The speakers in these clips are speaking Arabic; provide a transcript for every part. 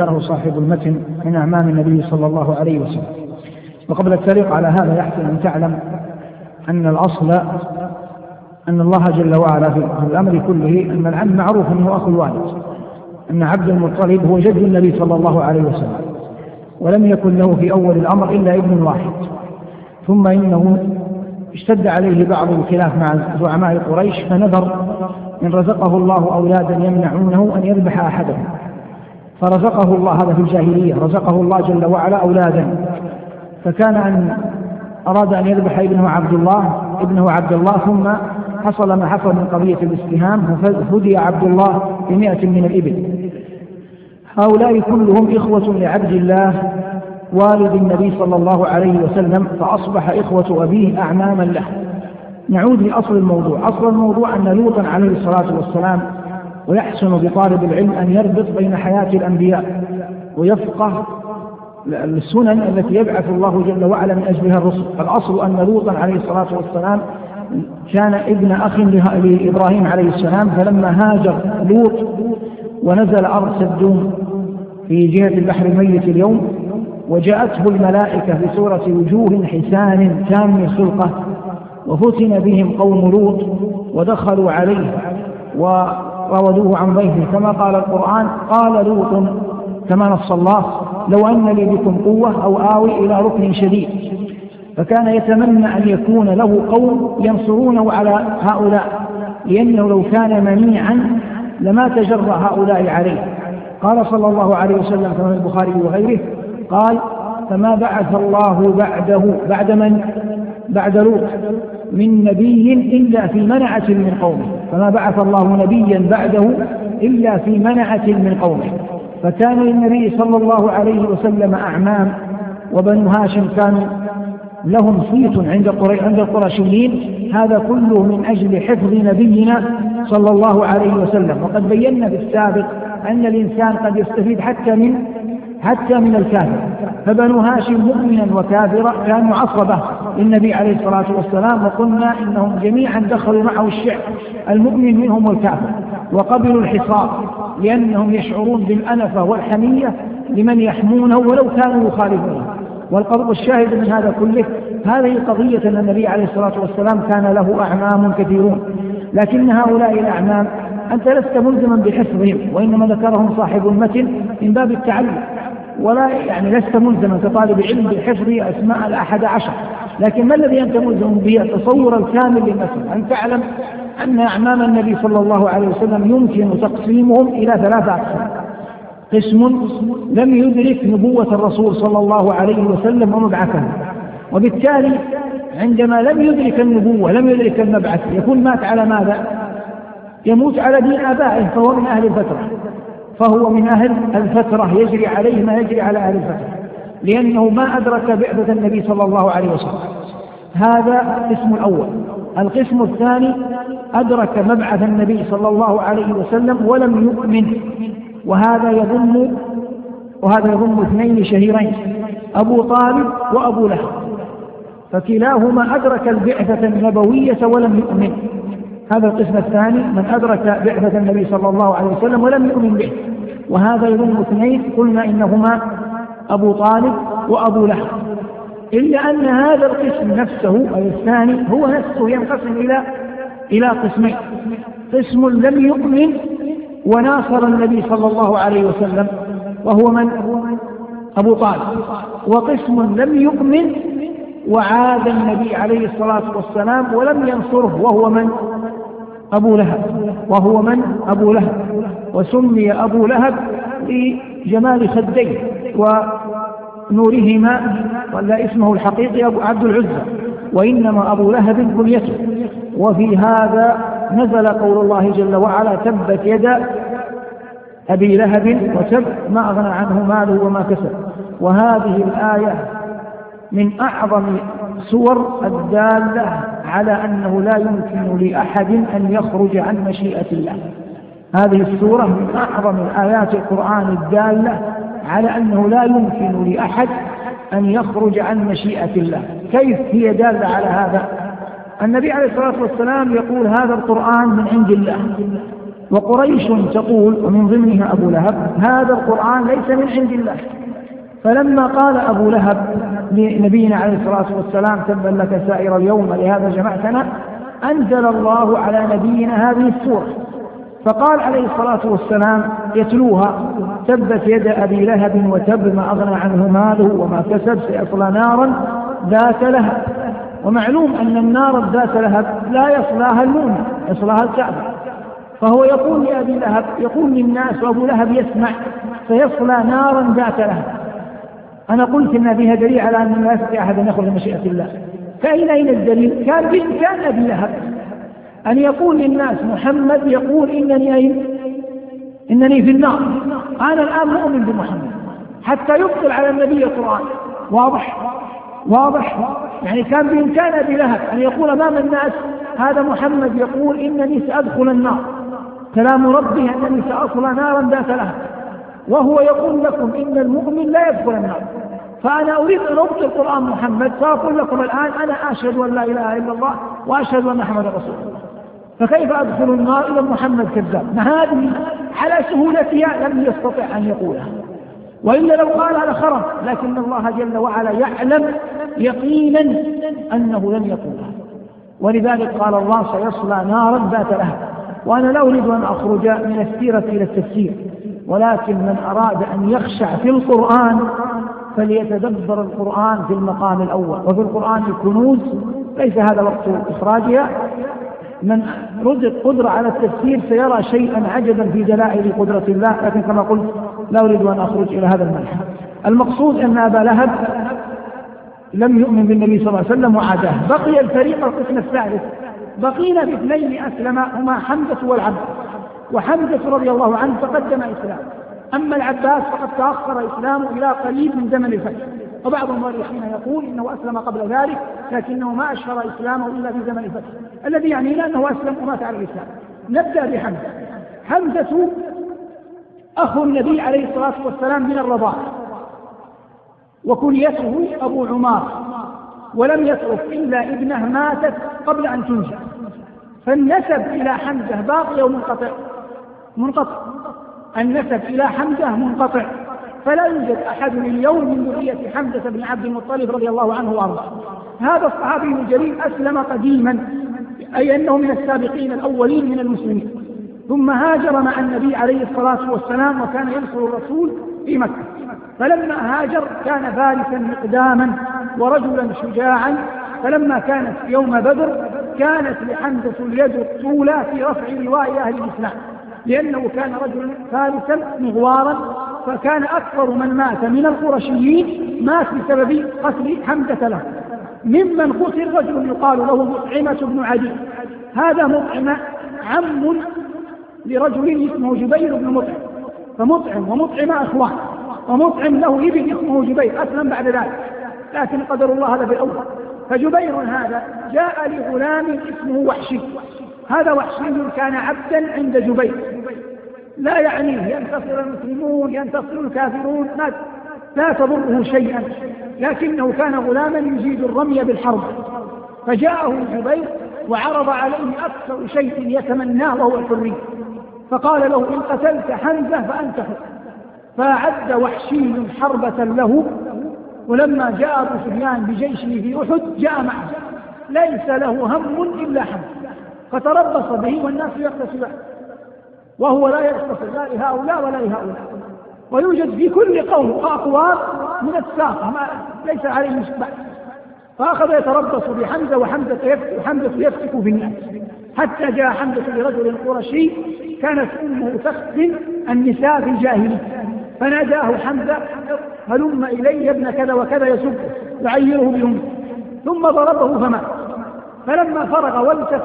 ذكره صاحب المتن من أعمام النبي صلى الله عليه وسلم. وقبل التعليق على هذا يحسن أن تعلم أن الأصل أن الله جل وعلا في الأمر كله أن العم معروف أنه أخو الوالد، أن عبد المطلب هو جد النبي صلى الله عليه وسلم، ولم يكن له في أول الأمر إلا ابن واحد، ثم إنه اشتد عليه بعض الخلاف مع زعماء قريش فنذر إن رزقه الله أولادا يمنعونه أن يذبح أحدهم، فرزقه الله، هذا في الجاهلية، رزقه الله جل وعلا أولادا، فكان أن أراد أن يذبح ابنه عبد الله، ثم حصل ما حصل من قضية الاستهام ففدي عبد الله ب100 من الإبل. هؤلاء كلهم إخوة لعبد الله والد النبي صلى الله عليه وسلم، فأصبح إخوة أبيه أعماما له. نعود لأصل الموضوع. أصل الموضوع أن لوطا عليه الصلاة والسلام، ويحسن بطالب العلم أن يربط بين حياة الأنبياء ويفقه السنن التي يبعث الله جل وعلا من أجلها الرسل. الأصل أن لوطا عليه الصلاة والسلام كان ابن أخ لإبراهيم عليه السلام، فلما هاجر لوط ونزل أرض سدوم في جهة البحر الميت اليوم، وجاءته الملائكة بصورة وجوه حسان تام الخلقة، وفتن بهم قوم لوط ودخلوا عليه وراودوه عن ضيفه، كما قال القرآن: قال لوط كما نص الله: لو أن لي بكم قوة أو آوي إلى ركن شديد. فكان يتمنى أن يكون له قوم ينصرونه على هؤلاء، لأنه لو كان منيعا لما تجرأ هؤلاء عليه. قال صلى الله عليه وسلم كما في البخاري وغيره، قال: فما بعث الله بعد لوط من نبي إلا في منعة من قومه، فما بعث الله نبيا بعده إلا في منعة من قومه. فكان للنبي صلى الله عليه وسلم أعمام، وبنو هاشم كانوا لهم صيت عند القرشيين، هذا كله من أجل حفظ نبينا صلى الله عليه وسلم. وقد بينا في السابق أن الإنسان قد يستفيد حتى من الكافر، فبنو هاشم مؤمنا وكافرا كانوا عصبة للنبي عليه الصلاة والسلام، وقلنا إنهم جميعا دخلوا معه الشعب، المؤمن منهم والكافر، وقبلوا الحصار لأنهم يشعرون بالأنفة والحمية لمن يحمونه ولو كانوا يخالفونه. والشاهد من هذا كله هذه قضية أن النبي عليه الصلاة والسلام كان له أعمام كثيرون، لكن هؤلاء الأعمام أنت لست ملزما بحفظهم، وإنما ذكرهم صاحب المتن من باب التعلم، ولا لست ملزما كطالب علم بحفظ أسماء 11، لكن ما الذي أنت ملزم به؟ التصور الكامل للمسألة، أن تعلم أن أعمام النبي صلى الله عليه وسلم يمكن تقسيمهم إلى 3 أقسام: قسم لم يدرك نبوة الرسول صلى الله عليه وسلم ومبعثه، وبالتالي عندما لم يدرك النبوة لم يدرك المبعث يكون مات على ماذا؟ يموت على دين آبائه، فهو من أهل الفترة، يجري عليه ما يجري على أهل الفترة، لأنه ما أدرك بعثة النبي صلى الله عليه وسلم. هذا القسم الأول. القسم الثاني أدرك مبعث النبي صلى الله عليه وسلم ولم يؤمن، وهذا يضم 2 شهيرين: أبو طالب وأبو لهب، فكلاهما أدرك البعثة النبوية ولم يؤمن. هذا القسم الثاني من أدرك بعثة النبي صلى الله عليه وسلم ولم يؤمن به، وهذا يضم 2 قلنا إنهما أبو طالب وأبو لهب، إلا أن هذا القسم نفسه أي الثاني هو نفسه ينقسم إلى قسمين: قسم لم يؤمن وناصر النبي صلى الله عليه وسلم وهو من؟ أبو طالب، وقسم لم يؤمن وعاد النبي عليه الصلاة والسلام ولم ينصره وهو من؟ أبو لهب، وسمي أبو لهب لجمال خديه ونورهما، ولا اسمه الحقيقي أبو عبد العزة، وإنما أبو لهب بنيته. وفي هذا نزل قول الله جل وعلا: تبت يدا أبي لهب وتب ما أغنى عنه ماله وما كسب. وهذه الآية من أعظم سور الدالة على أنه لا يمكن لأحد أن يخرج عن مشيئة الله. هذه السورة من أعظم الآيات القرآن الدالة على أنه لا يمكن لأحد أن يخرج عن مشيئة الله. كيف هي دالة على هذا؟ النبي عليه الصلاة والسلام يقول: هذا القرآن من عند الله، وقريش تقول ومن ضمنها أبو لهب هذا القرآن ليس من عند الله. فلما قال أبو لهب لنبينا عليه الصلاة والسلام تبا لك سائر اليوم لهذا جمعتنا، أنزل الله على نبينا هذه السورة، فقال عليه الصلاة والسلام يتلوها تبت يد أبي لهب وتب ما أغنى عنه ماله وما كسب سيصلى نارا ذات لهب. ومعلوم أن النار ذات لهب لا يصلاها المؤمن، يصلاها الكافر. فهو يقول لأبي لهب، يقول للناس وأبو لهب يسمع سيصلى نارا ذات لهب. أنا قلت إن بها دليل على أن لا يستطيع أحد أن يخرج من مشيئة الله. فأين الدليل؟ كان بإمكان أبي لهب أن يقول للناس محمد يقول إنني في النار، أنا الآن مؤمن بمحمد، حتى يبطل على النبي القرآن. واضح يعني كان بإمكان أبي لهب أن يقول أمام الناس هذا محمد يقول إنني سأدخل النار، كلام ربي أنني سأصل نارا ذات لهب، وهو يقول لكم إن المؤمن لا يدخل النار. فأنا أريد أن أبطل القرآن محمد، فأقول لكم الآن أنا أشهد أن لا إله إلا الله وأشهد أن محمد رسول الله، فكيف أدخل النار إذا محمد كذاب؟ هذه على سهولتها لم يستطع أن يقولها، وإلا لو قال لخرج، لكن الله جل وعلا يعلم يقينا أنه لن يقولها، ولذلك قال الله سيصلى نارا ذات لهب. وأنا لا أريد أن أخرج من السيرة إلى التفسير، ولكن من أراد أن يخشع في القرآن فليتدبر القرآن في المقام الأول. وفي القرآن الكنوز ليس هذا وقت إخراجها. من رزق قدرة على التفسير سيرى شيئا عجبا في دلائل قدرة الله، لكن كما قلت لا أريد أن أخرج إلى هذا المنحى. المقصود أن أبا لهب لم يؤمن بالنبي صلى الله عليه وسلم وعاداه. بقي الفريق القسم الثالث، بقينا باثنين أسلما هما حمزة والعباس، وحمزة رضي الله عنه تقدم إسلام، أما العباس فقد تأخر إسلامه إلى قريب من زمن الفتح. وبعض المؤرخين يقول إنه أسلم قبل ذلك، لكنه ما أشهر إسلامه إلا في زمن الفتح، الذي يعني لا أنه أسلم ومات على الإسلام. نبدأ بحمزة. حمزة أخو النبي عليه الصلاة والسلام من الرضاعة، وكنيته أبو عمار، ولم يترك إلا ابنه ماتت قبل أن تنجب، فالنسب إلى حمزة باقي منقطع. النسب إلى حمزة منقطع، فلا يوجد أحد اليوم من ذرية حمزة بن عبد المطلب رضي الله عنه وأرضاه. هذا الصحابي الجليل أسلم قديما، أي أنه من السابقين الأولين من المسلمين، ثم هاجر مع النبي عليه الصلاة والسلام وكان ينصر الرسول في مكة. فلما هاجر كان فارسا مقداما ورجلا شجاعا، فلما كانت يوم بدر كانت لحمزة اليد الطولى في رفع لواء أهل الإسلام، لأنه كان رجلا فارسا مغوارا، فكان أكثر من مات من القرشيين مات بسبب قتل حمزة له. ممن قتل رجل يقال له مطعمة بن عدي، هذا مطعم عم لرجل اسمه جبير بن مطعم، فمطعم ومطعم أخوان، ومطعم له ابن اسمه جبير أسلم بعد ذلك، لكن قدر الله هذا في الأول. فجبير هذا جاء لغلام اسمه وحشي، هذا وحشي كان عبدا عند جبير، لا يعنيه ينتصر المسلمون ينتصر الكافرون، لا تضره شيئا، لكنه كان غلاما يجيد الرمي بالحرب. فجاءه جبير وعرض عليه أكثر شيء يتمناه وهو الحرية، فقال له إن قتلت حمزة فأنت حر. فأعد وحشي حربة له، ولما جاء أبو سفيان بجيشه في أحد جاء معه ليس له هم إلا حمزة، فتربص به والناس يقتصبان، وهو لا يقتصر لا لهؤلاء ولا لهؤلاء. ويوجد في كل قوم أقوام من الساقة ليس عليه مشبع، فأخذ يتربص بحمزة وحمزة يفتك في الناس، حتى جاء حمزة لرجل قرشي كانت أمه تختن النساء في الجاهلية، فناداه حمزة هلم إلي يا ابن كذا وكذا يسبه يعيره بأمه، ثم ضربه فمات. فلما فرغ والتف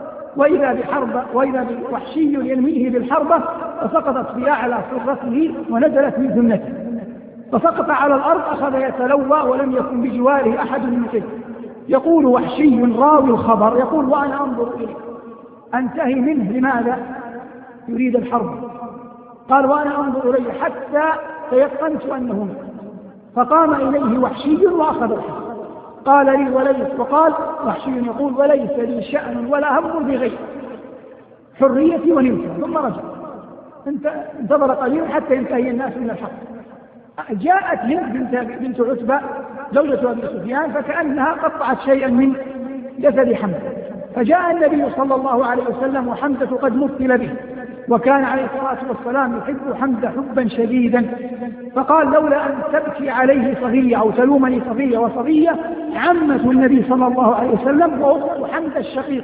وإذا بوحشي ينميه بالحربة، فسقطت في أعلى سرته ونزلت من ذنته، فسقط على الأرض أخذ يتلوى ولم يكن بجواره أحد من كده. يقول وحشي راوي الخبر يقول وأنا أنظر إليه أنتهي منه، لماذا؟ يريد الحرب. قال وأنا أنظر إليه حتى تيقنت أنه منه، فقام إليه وحشي وأخذ الحرب. قال لي وليس، وقال وحشي يقول وليس لي شأن ولا هم بغير. حريتي ونلتها، ثم رجع. انتظر قليلا حتى ينتهي الناس من الحق. جاءت هند بنت عتبة زوجة أبي سفيان فكأنها قطعت شيئا من جسد حمزة، فجاء النبي صلى الله عليه وسلم وحمزة قد مثل به، وكان عليه الصلاة والسلام يحب حمزة حبا شديدا، فقال لولا أن تبكي عليه صفية أو تلومني صفية، وصفية عمة النبي صلى الله عليه وسلم وأخت حمزة الشقيق،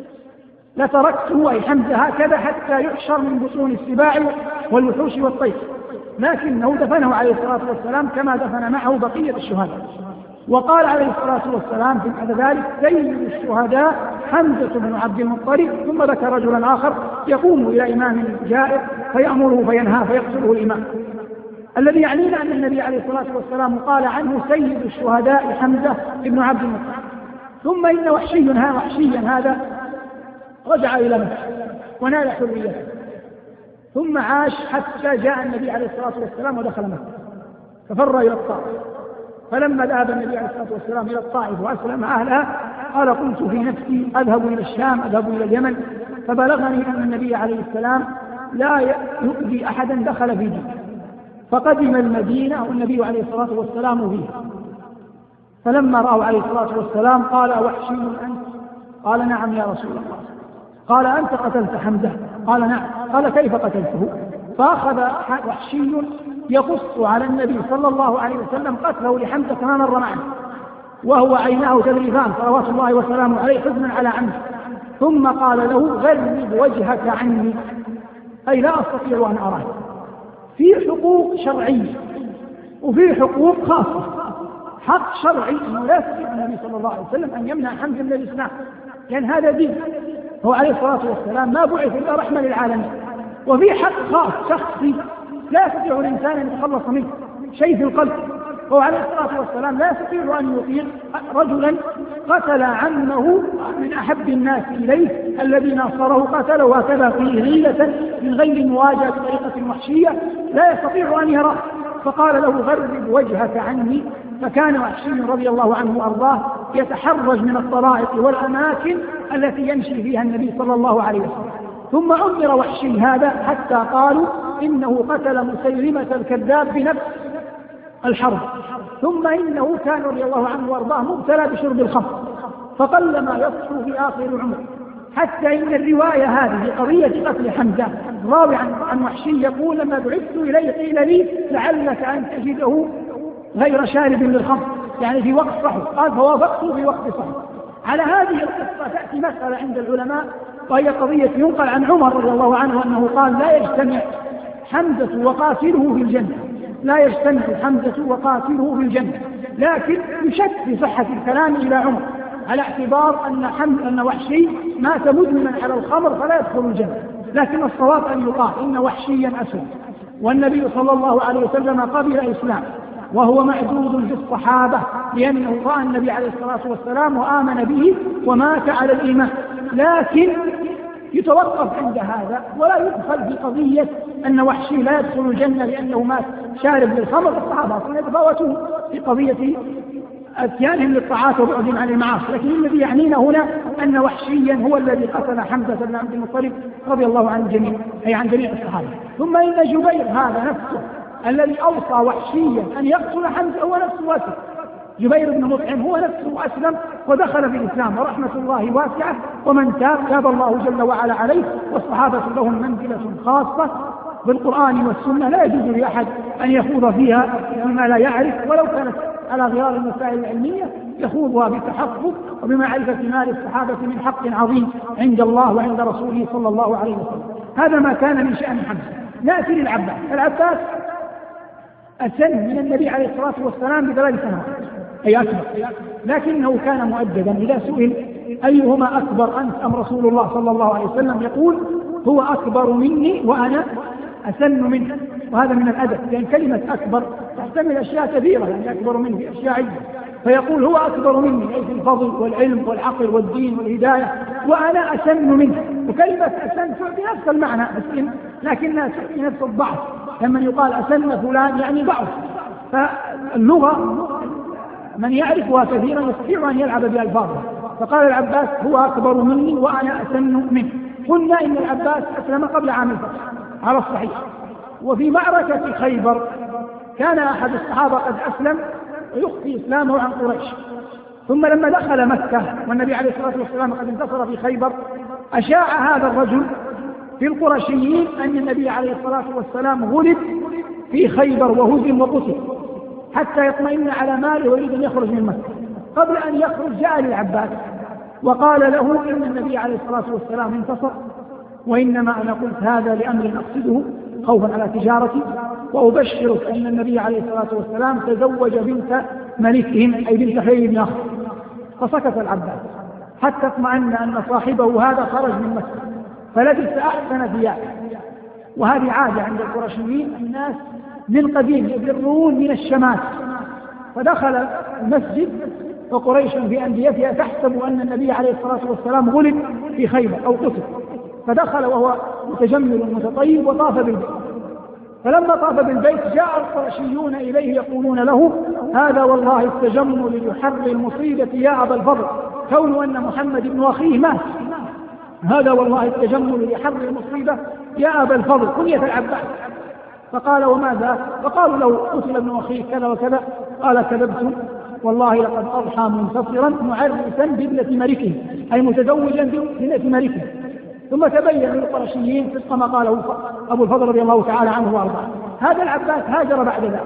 لتركته أي حمزة هكذا حتى يحشر من بطون السباع والوحوش والطير، لكنه دفنه عليه الصلاة والسلام كما دفن معه بقية الشهداء. وقال عليه الصلاة والسلام في بعد ذلك سيد الشهداء حمزة بن عبد المطلب. ثم ذكر رجلا آخر يقوم إلى إمام جائر فيأمره فينهاه فيقتله الإمام. الذي يعنينا أن النبي عليه الصلاة والسلام قال عنه سيد الشهداء حمزة بن عبد المطلب. ثم إن وحشيا هذا رجع إلى مكة ونال حريته، ثم عاش حتى جاء النبي عليه الصلاة والسلام ودخل مكة ففر إلى الطائف. فلما ذهب النبي عليه الصلاة والسلام إلى الطائف وأسلم أهلها قال قلت في نفسي أذهب إلى الشام، أذهب إلى اليمن، فبلغني أن النبي عليه السلام لا يؤذي أحدا دخل في دينه. فقدم المدينة والنبي عليه الصلاة والسلام فيها، فلما رأوا عليه الصلاة والسلام قال وحشي أنت؟ قال نعم يا رسول الله. قال أنت قتلت حمزة؟ قال نعم. قال كيف قتلته؟ فأخذ وحشي يقص على النبي صلى الله عليه وسلم قتله لحمزة كما مر معه، وهو عيناه تذريفان صلوات الله وسلامه عليه حزنا على عمه، ثم قال له غرب وجهك عني، أي لا أستطيع أن أراه. في حقوق شرعية وفي حقوق خاصة. حق شرعي أنه لا يستطيع النبي صلى الله عليه وسلم أن يمنع حمزة من الإسلام، لأن هذا دين، هو عليه الصلاة والسلام ما بعث إلا رحمة للعالمين. وفي حق خاص شخصي لا يستطيع الإنسان أن يتخلص منه، شيء في القلب، هو عليه الصلاة والسلام لا يستطيع أن يطيق رجلا قتل عمه من أحب الناس إليه الذي ناصره قتله هكذا في غيلة من غير مواجهة بطريقة وحشية، لا يستطيع أن يراه، فقال له غرب وجهك عني. فكان وحشي رضي الله عنه وأرضاه يتحرج من الطرائق والأماكن التي يمشي فيها النبي صلى الله عليه وسلم. ثم عمر وحشي هذا حتى قالوا إنه قتل مسيلمة الكذاب بنفس الحرب. ثم إنه كان رضي الله عنه وأرضاه مبتلى بشرب الخمر، فقلما يصحو في آخر عمره، حتى إن الرواية هذه في قضية قتل حمزة راوي عن وحشي يقول لما بعثت إليه قيل لي لعلك أن تجده غير شارب للخمر، يعني في وقت صحو، قال فوافقته في وقت صحو. على هذه القصة تأتي مسألة عند العلماء، وهي قضية ينقل عن عمر رضي الله عنه أنه قال لا يجتمع حمزة وقاتله في الجنة، لا يجتمع حمزة وقاتله في الجنة، لكن يشك في صحة الكلام إلى عمر على اعتبار أن وحشي مات مدمنا على الخمر فلا يدخل الجنة. لكن الصواب أن يقال إن وحشيا أسلم، والنبي صلى الله عليه وسلم قبل إسلام، وهو معدود في الصحابة لأنه رأى النبي عليه الصلاة والسلام وآمن به ومات على الإيمان. لكن يتوقف عند هذا ولا يدخل في قضية أن وحشي لا يدخل الجنة لأنه مات شارب للخمر. الصحابة أصلا يتفاوتون في قضية أتيانهم للطاعات وبعدهم عن المعاصي، لكن الذي يعنينا هنا أن وحشيا هو الذي قتل حمزة بن عبد المطلب رضي الله عن الجميع، أي عن جميع الصحابة. ثم إن جبير هذا نفسه الذي أوصى وحشيا أن يقتل حمزة هو نفسه أسلم. جبير بن مطعم هو نفسه أسلم ودخل في الإسلام، ورحمة الله واسعة، ومن تاب الله جل وعلا عليه. والصحابة لهم منزلة خاصة بالقرآن والسنة لا يجوز لأحد أن يخوض فيها بما لا يعرف، ولو كانت على غرار المسائل العلمية يخوضها بتحقق وبمعرفة ما للصحابة من حق عظيم عند الله وعند رسوله صلى الله عليه وسلم. هذا ما كان من شأن حمزة. نأتي للعباس. العباس أسن من النبي عليه الصلاة والسلام ب3 سنوات، أي أكبر، لكنه كان مؤدبا. إذا سئل أيهما أكبر أنت أم رسول الله صلى الله عليه وسلم يقول هو أكبر مني وأنا أسن منه. وهذا من الأدب، لأن كلمة أكبر تحتمل أشياء كثيرة، يعني أكبر منه في أشياء عدة، فيقول هو أكبر مني أي في الفضل والعلم والعقل والدين والهداية، وأنا أسن منه. وكلمة أسن تعطي نفس المعنى لكنها تعطي نفس الضعف، لما يقال أسن فلان يعني ضعف. فاللغة من يعرفها كثيرا يستطيع أن يلعب بألفاظها. فقال العباس هو أكبر مني وأنا أسن منه. قلنا إن العباس أسلم قبل عام الفتح على الصحيح. وفي معركة خيبر كان أحد الصحابة قد أسلم ويخفي إسلامه عن قريش، ثم لما دخل مكة والنبي عليه الصلاة والسلام قد انتصر في خيبر أشاع هذا الرجل في القرشيين أن النبي عليه الصلاة والسلام غلب في خيبر وهزم وقتل، حتى يطمئن على ماله ويريد أن يخرج من مكة. قبل أن يخرج جاء للعباس وقال له إن النبي عليه الصلاة والسلام انتصر، وإنما أنا قلت هذا لأمر أقصده خوفا على تجارتي، وأبشرك أن النبي عليه الصلاة والسلام تزوج بنت ملكهم أي بنت حيي بن أخطب. فسكت العباس حتى اطمأن أن صاحبه هذا خرج من مكة، فلبس أحسن ثيابه. وهذه عادة عند القرشيين، الناس من قديم يبرون من الشمات. فدخل المسجد وقريش في أنديتها تحسب أن النبي عليه الصلاة والسلام غلب في خيبر أو قتل، فدخل وهو متجمل متطيب وطاف بالبيت. فلما طاف بالبيت جاء القرشيون إليه يقولون له هذا والله التجمل لحر المصيبة يا أبا الفضل، كون أن محمد بن أخيه مات، هذا والله التجمل لحر المصيبة يا أبا الفضل كنية العباس. فقال وماذا؟ فقالوا له قتل ابن أخيه كذا وكذا. قال كذبتم والله لقد أضحى منتصرا معرسا بابنة ملكه أي متزوجا بابنة ملكه. ثم تبين للقرشيين صدق ما قاله أبو الفضل رضي الله تعالى عنه وأرضاه. هذا العباس هاجر بعد ذلك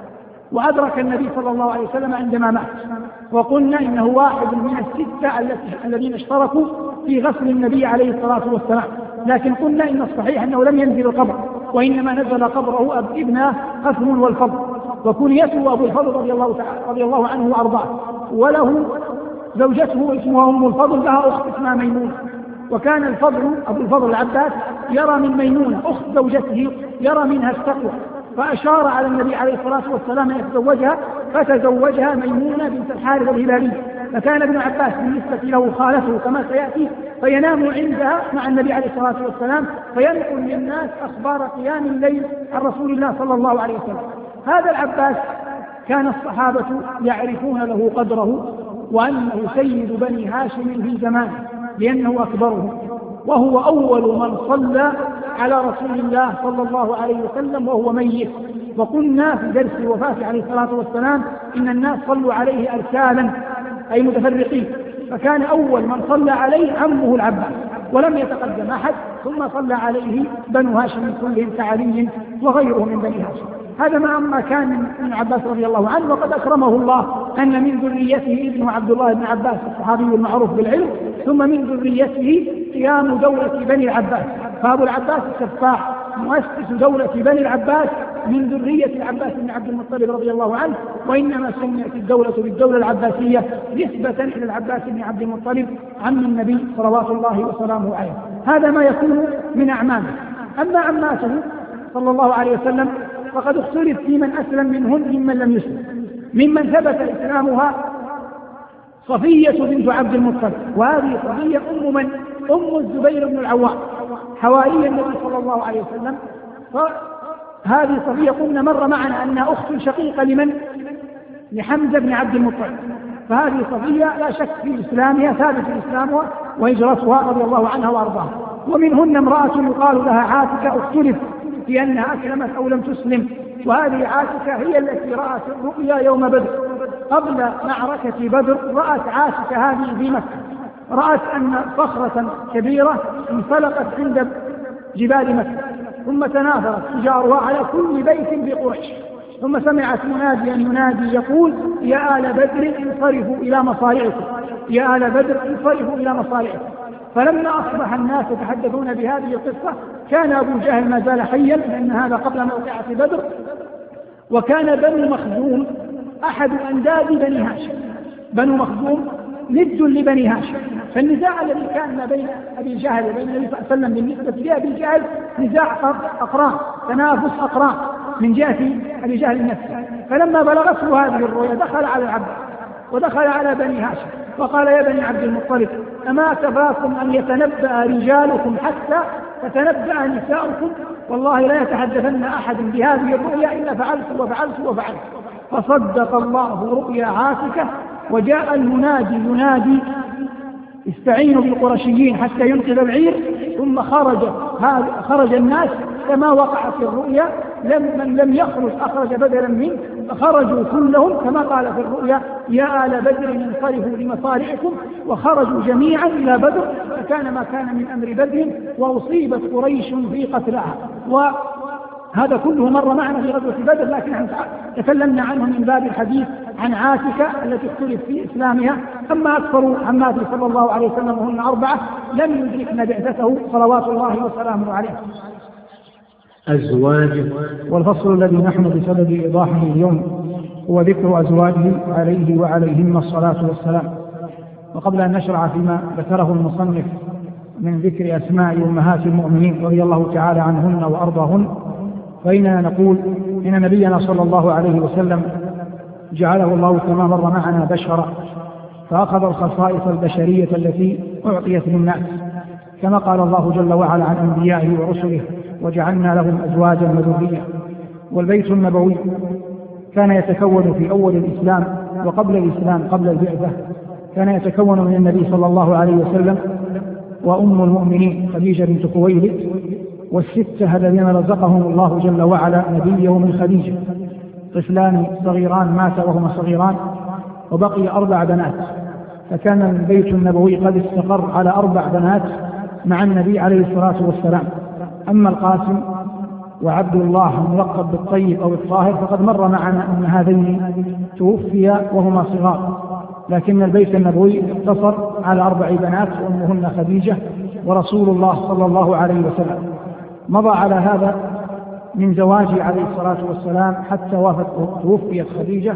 وأدرك النبي صلى الله عليه وسلم عندما مات، وقلنا إنه واحد من الستة الذين اشتركوا في غسل النبي عليه الصلاة والسلام. لكن قلنا إن الصحيح أنه لم ينزل القبر، وإنما نزل قبره ابنه قسم والفضل، وكنيته أبو الفضل رضي الله عنه وأرضاه. وله زوجته اسمها أم الفضل، لها أخت اسمها ميمونة. وكان الفضل أبو الفضل العباس يرى من ميمونة أخت زوجته يرى منها التقوى، فأشار على النبي عليه الصلاة والسلام أن يتزوجها، فتزوجها ميمونة بنت الحارث الهلالية. فكان ابن عباس بالنسبة له خالته كما سيأتي، فينام عندها مع النبي عليه الصلاة والسلام، فينقل للناس أخبار قيام الليل عن رسول الله صلى الله عليه وسلم. هذا العباس كان الصحابة يعرفون له قدره، وأنه سيد بني هاشم في زمانه لأنه أكبرهم، وهو أول من صلى على رسول الله صلى الله عليه وسلم وهو ميت. وقلنا في درس الوفاة عليه الصلاة والسلام إن الناس صلوا عليه أرسالا أي متفرقين، فكان أول من صلى عليه عمه العباس ولم يتقدم أحد، ثم صلى عليه بنو هاشم كلهم كعلي وغيره من بني هاشم. هذا ما كان من عباس رضي الله عنه. وقد أكرمه الله أن من ذريته ابنه عبد الله بن عباس الصحابي المعروف بالعلم، ثم من ذريته قيام دولة بني العباس. فأبو العباس السفاح مؤسس دولة بني العباس من ذرية العباس بن عبد المطلب رضي الله عنه، وإنما سميت الدولة بالدولة العباسية نسبة إلى العباس بن عبد المطلب عم النبي صلوات الله وسلامه عليه. هذا ما يكون من أعمامه. أما عماته صلى الله عليه وسلم فقد اختلف في من أسلم منهن ممن لم يسلم. ممن ثبت إسلامها صفية بنت عبد المطلب، وهذه صفية أم الزبير بن العوام حواري النبي صلى الله عليه وسلم. فهذه صفية قلنا مر معنا أنها أخت شقيقة لحمزة بن عبد المطلب. فهذه صفية لا شك في إسلامها، ثابت إسلامها وهجرتها رضي الله عنها وأرضاها. ومنهن امرأة يقال لها عاتكة، اختلف في أنها أسلمت أو لم تسلم. وهذه عاتكة هي التي رأت الرؤيا يوم بدر. قبل معركة بدر رأت عاتكة هذه في مكة، رأت أن صخرة كبيرة انفلقت عند جبال مكة، ثم تناثرت شجارها على كل بيت في قريش. ثم سمعت مناديا ينادي يقول يا آل بدر انصرفوا إلى مصارعكم، يا آل بدر انصرفوا إلى مصارعكم. فلما أصبح الناس يتحدثون بهذه القصة كان أبو جهل ما زال حيا، لأن هذا قبل موقعة بدر، وكان بنو مخزوم أحد أنداد بني هاشم. بنو مخزوم ند لبني هاشم. فالنزاع الذي كان ما بين أبي جهل وبين النبي صلى الله عليه وسلم بالنسبة لأبي جهل نزاع أقران، تنافس أقران من جهة أبي جهل نفسه. فلما بلغته هذه الرؤيا دخل على العباس ودخل على بني هاشم وقال يا بني عبد المطلب أما كفاكم أن يتنبأ رجالكم حتى تتنبأ نساؤكم؟ والله لا يتحدثن أحد بهذه الرؤيا إلا فعلت وفعلت وفعلت. فصدق الله رؤيا عاتكة، وجاء المنادي ينادي استعينوا بالقرشيين حتى ينقذ العير، ثم خرج الناس كما وقع في الرؤيا، من لم يخرج أخرج بدلا منه، فخرجوا كلهم كما قال في الرؤيا: يا آل بدر انصرفوا لمصالحكم، وخرجوا جميعا إلى بدر، فكان ما كان من أمر بدر، وأصيبت قريش في قتلها. وهذا كله مر معنا في غزوة بدر، لكن نحن تكلمنا عنه من باب الحديث عن عاتكة التي اختلف في إسلامها. أما أكثر عماته صلى الله عليه وسلم وهن 4 لم يدركن بعثته صلوات الله وسلامه عليه. أزواجه. والفصل الذي نحن بسبب إيضاحه اليوم هو ذكر أزواجه عليه وعليهن الصلاة والسلام. وقبل أن نشرع فيما ذكره المصنف من ذكر أسماء أمهات المؤمنين رضي الله تعالى عنهن وأرضاهن، فإننا نقول إن نبينا صلى الله عليه وسلم جعله الله كما مر معنا بشرا، فأخذ الخصائص البشرية التي أعطيت للناس، كما قال الله جل وعلا عن أنبيائه ورسله: وجعلنا لهم أزواجا وذرية. والبيت النبوي كان يتكون في أول الإسلام وقبل الإسلام قبل البعثة، كان يتكون من النبي صلى الله عليه وسلم وأم المؤمنين خديجة بنت خويلد، والستة الذين رزقهم الله جل وعلا نبيه من خديجة، طفلان صغيران مات وهما صغيران، وبقي 4 بنات، فكان البيت النبوي قد استقر على 4 بنات مع النبي عليه الصلاة والسلام. أما القاسم وعبد الله الملقب بالطيب أو الطاهر فقد مر معنا أن هذين توفيا وهما صغار، لكن البيت النبوي اقتصر على 4 بنات وأمهن خديجة ورسول الله صلى الله عليه وسلم. مضى على هذا من زواجه عليه الصلاة والسلام حتى توفيت خديجة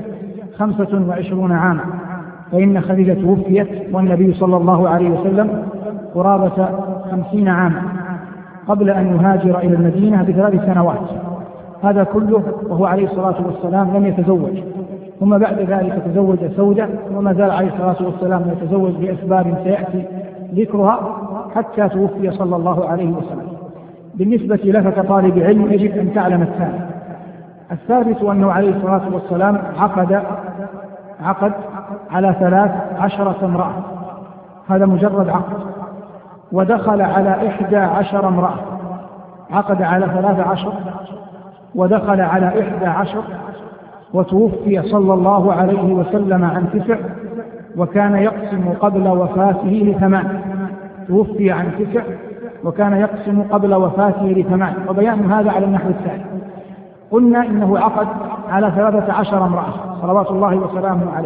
25 عاما، فإن خديجة توفيت والنبي صلى الله عليه وسلم قرابة 50 عاما قبل أن يهاجر إلى المدينة ب3 سنوات. هذا كله وهو عليه الصلاة والسلام لم يتزوج، ثم بعد ذلك تزوج سودة، وما زال عليه الصلاة والسلام يتزوج بأسباب سيأتي ذكرها حتى توفي صلى الله عليه وسلم. بالنسبة لك كطالب علم يجب أن تعلم الثابت أنه عليه الصلاة والسلام عقد على 13 امرأة، هذا مجرد عقد، ودخل على 11 امرأة، عقد على 13 ودخل على 11، وتوفي صلى الله عليه وسلم عن 9، وكان يقسم قبل وفاته ل8، توفي عن 9 وكان يقسم قبل وفاته ل8. وبيان هذا على النحو التالي: قلنا إنه عقد على 13 امرأة صلوات الله وسلامه عليه،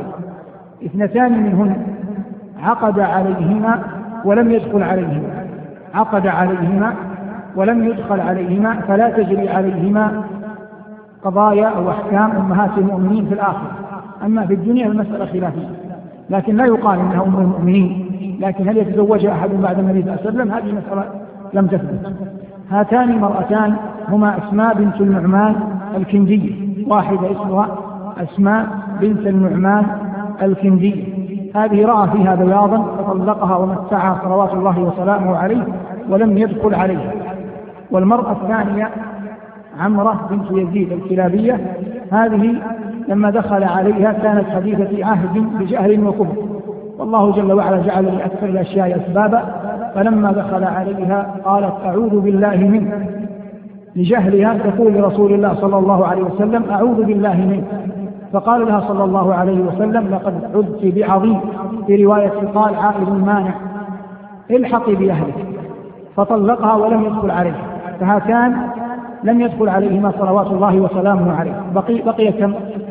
2 منهن عقد عليهما ولم يدخل عليهما، عقد عليهما ولم يدخل عليهما، فلا تجري عليهما قضايا أو أحكام أمهات المؤمنين في الآخرة. أما في الدنيا المسألة خلافية، لكن لا يقال إنها أم المؤمنين، لكن هل يتزوجها أحد بعد النبي صلى الله عليه وسلم؟ هذه مسألة لم تثبت. هاتان المرأتان هما أسماء بنت النعمان الكندية، واحدة اسمها أسماء بنت النعمان الكندية، هذه رأى فيها بياضا فطلقها ومتعها صلوات الله وسلامه عليه ولم يدخل عليها. والمرأة الثانية عمرة بنت يزيد الكلابية، هذه لما دخل عليها كانت حديثة عهد بجهل وكفر، والله جل وعلا جعل لأكثر الأشياء أسبابا، فلما دخل عليها قالت: أعوذ بالله منك، لجهلها تقول لرسول الله صلى الله عليه وسلم: أعوذ بالله منك، فقال لها صلى الله عليه وسلم: لقد عدت بعظيم، في رواية قال عائد مانع، الحقي بأهلك، فطلقها ولم يدخل عليها. فهاتان لم يدخل عليهما صلوات الله وسلامه عليه. بقي كم؟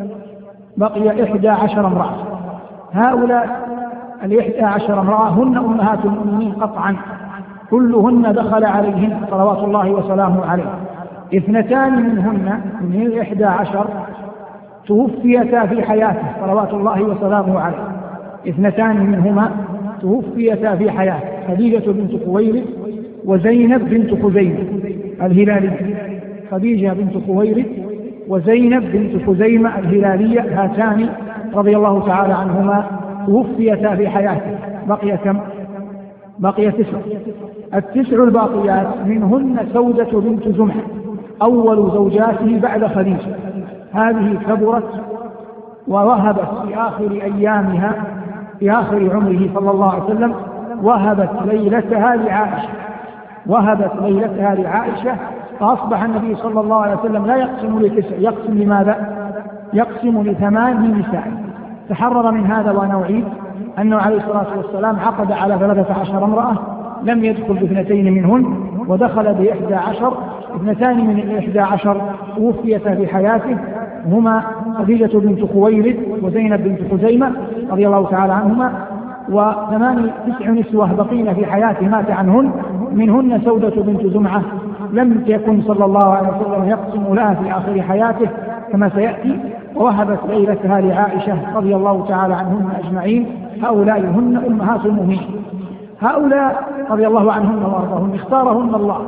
بقي 11 امرأة. هؤلاء 11 امرأة هن أمهات المؤمنين قطعا، كلهن دخل عليهن صلوات الله وسلامه عليه. 2 منهن من 11 توفيتا في حياته صلوات الله وسلامه عليه، 2 منهما توفيتا في حياته، خديجة بنت خويلد وزينب بنت خزيمة الهلالية، خديجة بنت خويلد وزينب بنت خزيمة الهلالية، هاتان رضي الله تعالى عنهما توفيتا في حياته. بقي كم؟ بقي 9. 9 الباقيات منهن سودة بنت زمحة أول زوجاته بعد خديجة، هذه كبرت ووهبت في آخر أيامها في آخر عمره صلى الله عليه وسلم، وهبت ليلتها لعائشة، وهبت ليلتها لعائشة، فأصبح النبي صلى الله عليه وسلم لا يقسم ل9، يقسم لماذا؟ يقسم ل8 نساء. تحرر من هذا وأنا أعيد أنه عليه الصلاة والسلام عقد على 13 امرأة، لم يدخل ب2 منهن ودخل ب11. 2 من 11 توفيتا في حياته، هما خديجة بنت خويلد وزينب بنت خزيمة رضي الله تعالى عنهما، و9 نسوة بقين في حياته مات عنهن، منهن سودة بنت زمعة لم يكن صلى الله عليه وسلم يقسم لها في آخر حياته كما سيأتي. ووهبت ليلتها لعائشة رضي الله تعالى عنهن أجمعين. هؤلاء هن أمهات المؤمنين. هؤلاء رضي الله عنهن وارضاهن اختارهن الله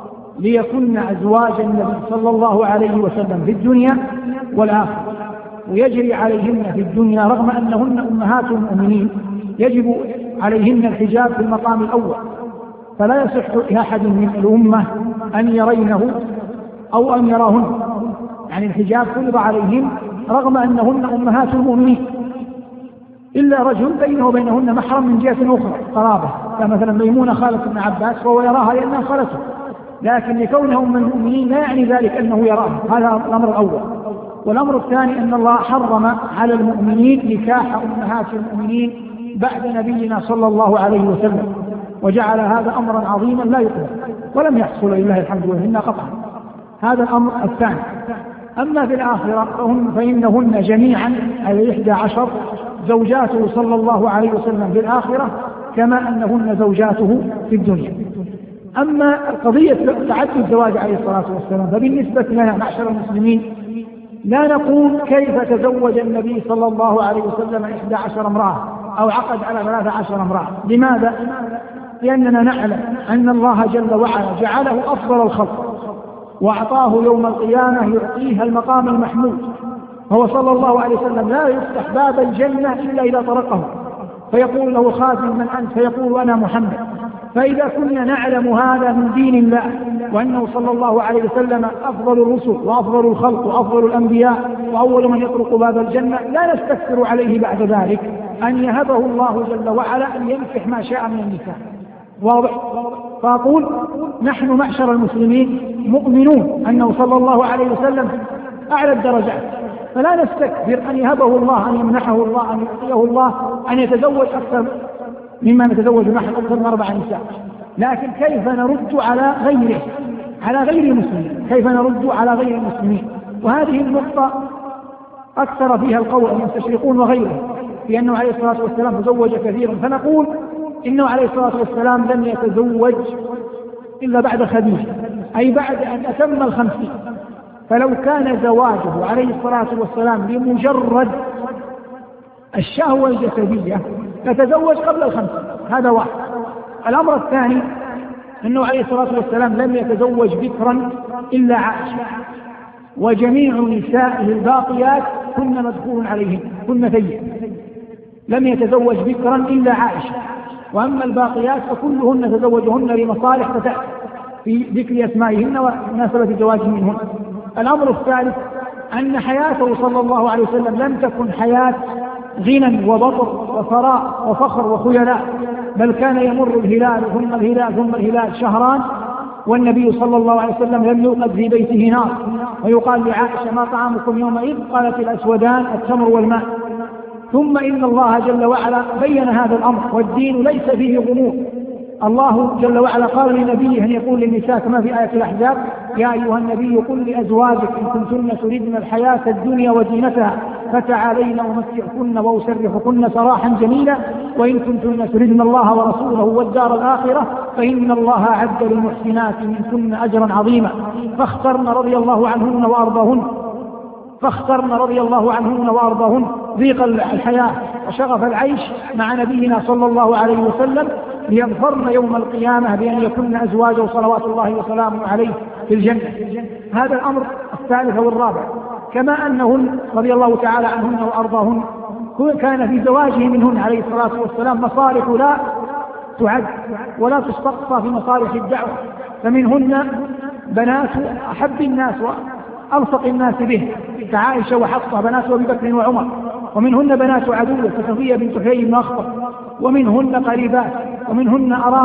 ليكن أزواج النبي صلى الله عليه وسلم في الدنيا والآخرة، ويجري عليهن في الدنيا رغم أنهن أمهات المؤمنين يجب عليهن الحجاب في المقام الأول، فلا يصح لأحد من الأمة أن يرينه أو أن يراهن، يعني الحجاب فرض عليهن رغم أنهن أمهات المؤمنين، إلا رجل بينه وبينهن محرم من جهة أخرى قرابة، كمثلا ميمونة خالة ابن عباس فهو يراها لأنها خالته، لكن لكونهم من المؤمنين لا يعني ذلك أنه يراها. هذا الأمر الأول. والأمر الثاني أن الله حرم على المؤمنين نكاح أمهات المؤمنين بعد نبينا صلى الله عليه وسلم، وجعل هذا أمرا عظيما لا يقبل، ولم يحصل لله الحمد لله قطعا. هذا الأمر الثاني. أما في الآخرة فإنهن جميعا على 11 زوجاته صلى الله عليه وسلم في الآخرة كما أنهن زوجاته في الدنيا. أما قضية تعدد الزواج عليه الصلاة والسلام فبالنسبة لنا معشر المسلمين لا نقول كيف تزوج النبي صلى الله عليه وسلم 11 امرأة أو عقد على 13 امرأة. لماذا؟ لأننا نعلم أن الله جل وعلا جعله أفضل الخلق وأعطاه يوم القيامة يعطيها المقام المحمود، هو صلى الله عليه وسلم لا يفتح باب الجنة إلا إذا طرقه فيقول له خازن من أنت؟ فيقول أنا محمد. فإذا كنا نعلم هذا من دين الله وأنه صلى الله عليه وسلم أفضل الرسل وأفضل الخلق وأفضل الأنبياء وأول من يطرق باب الجنة، لا نستكثر عليه بعد ذلك أن يهبه الله جل وعلا أن ينكح ما شاء من النساء. واضح؟ فأقول نحن معشر المسلمين مؤمنون أنه صلى الله عليه وسلم أعلى الدرجات، فلا نستكثر أن يهبه الله، أن يمنحه الله، أن يعطيه الله أن يتزوج أكثر مما نتزوج نحن أكثر من 4 نساء. لكن كيف نرد على غيره، على غير المسلمين؟ كيف نرد على غير المسلمين؟ وهذه النقطة أكثر فيها القول المستشرقون وغيره، لأنه عليه الصلاة والسلام تزوج كثيرا، فنقول إنه عليه الصلاة والسلام لم يتزوج إلا بعد خديجة، أي بعد أن أتم 50. فلو كان زواجه عليه الصلاة والسلام لمجرد الشهوة الجسدية فتزوج قبل 50. هذا واحد. الأمر الثاني أنه عليه الصلاة والسلام لم يتزوج بكرا إلا عائشة، وجميع نسائه الباقيات كن مدخول عليهن، كن ثيب، لم يتزوج بكرا إلا عائشة. وأما الباقيات فكلهن تزوجهن لمصالح فتأتي في ذكر أسمائهن ومناسبة زواجه منهن. الأمر الثالث أن حياته صلى الله عليه وسلم لم تكن حياة غنى وبطر وثراء وفخر وخيلاء، بل كان يمر الهلال ثم الهلال ثم الهلال شهران والنبي صلى الله عليه وسلم لم يوقد في بيته نار، ويقال لعائشة ما طعامكم يومئذ؟ قالت الأسودان التمر والماء. ثم إن الله جل وعلا بين هذا الأمر، والدين ليس فيه غموض. الله جل وعلا قال لنبيه أن يقول للنساء كما في آية الأحزاب: يا أيها النبي قل لأزواجك إن كنتن تردن الحياة الدنيا وزينتها فتعالين أمتعكن وأسرحكن سراحا جميلا وإن كنتن تردن الله ورسوله والدار الآخرة فإن الله أعد للمحسنات منكن أجرا عظيما. فاخترن رضي الله عنهن وأرضاهن ضيق الحياة وشغف العيش مع نبينا صلى الله عليه وسلم ليظفرن يوم القيامة بأن يكن أزواجه صلوات الله وسلامه عليه في الجنة. هذا الأمر الثالث والرابع. كما أنهن رضي الله تعالى عنهن وأرضاهن كان في زواجه منهن عليه الصلاة والسلام مصالح لا تعد ولا تستقصى في مصالح الدعوة، فمنهن بنات أحب الناس وألصق الناس به كعائشة وحفصة بنات أبي بكر وعمر، ومنهن بنات عدوه كصفية بنت حيي بن أخطب، ومنهن قريبات، ومنهن أرامل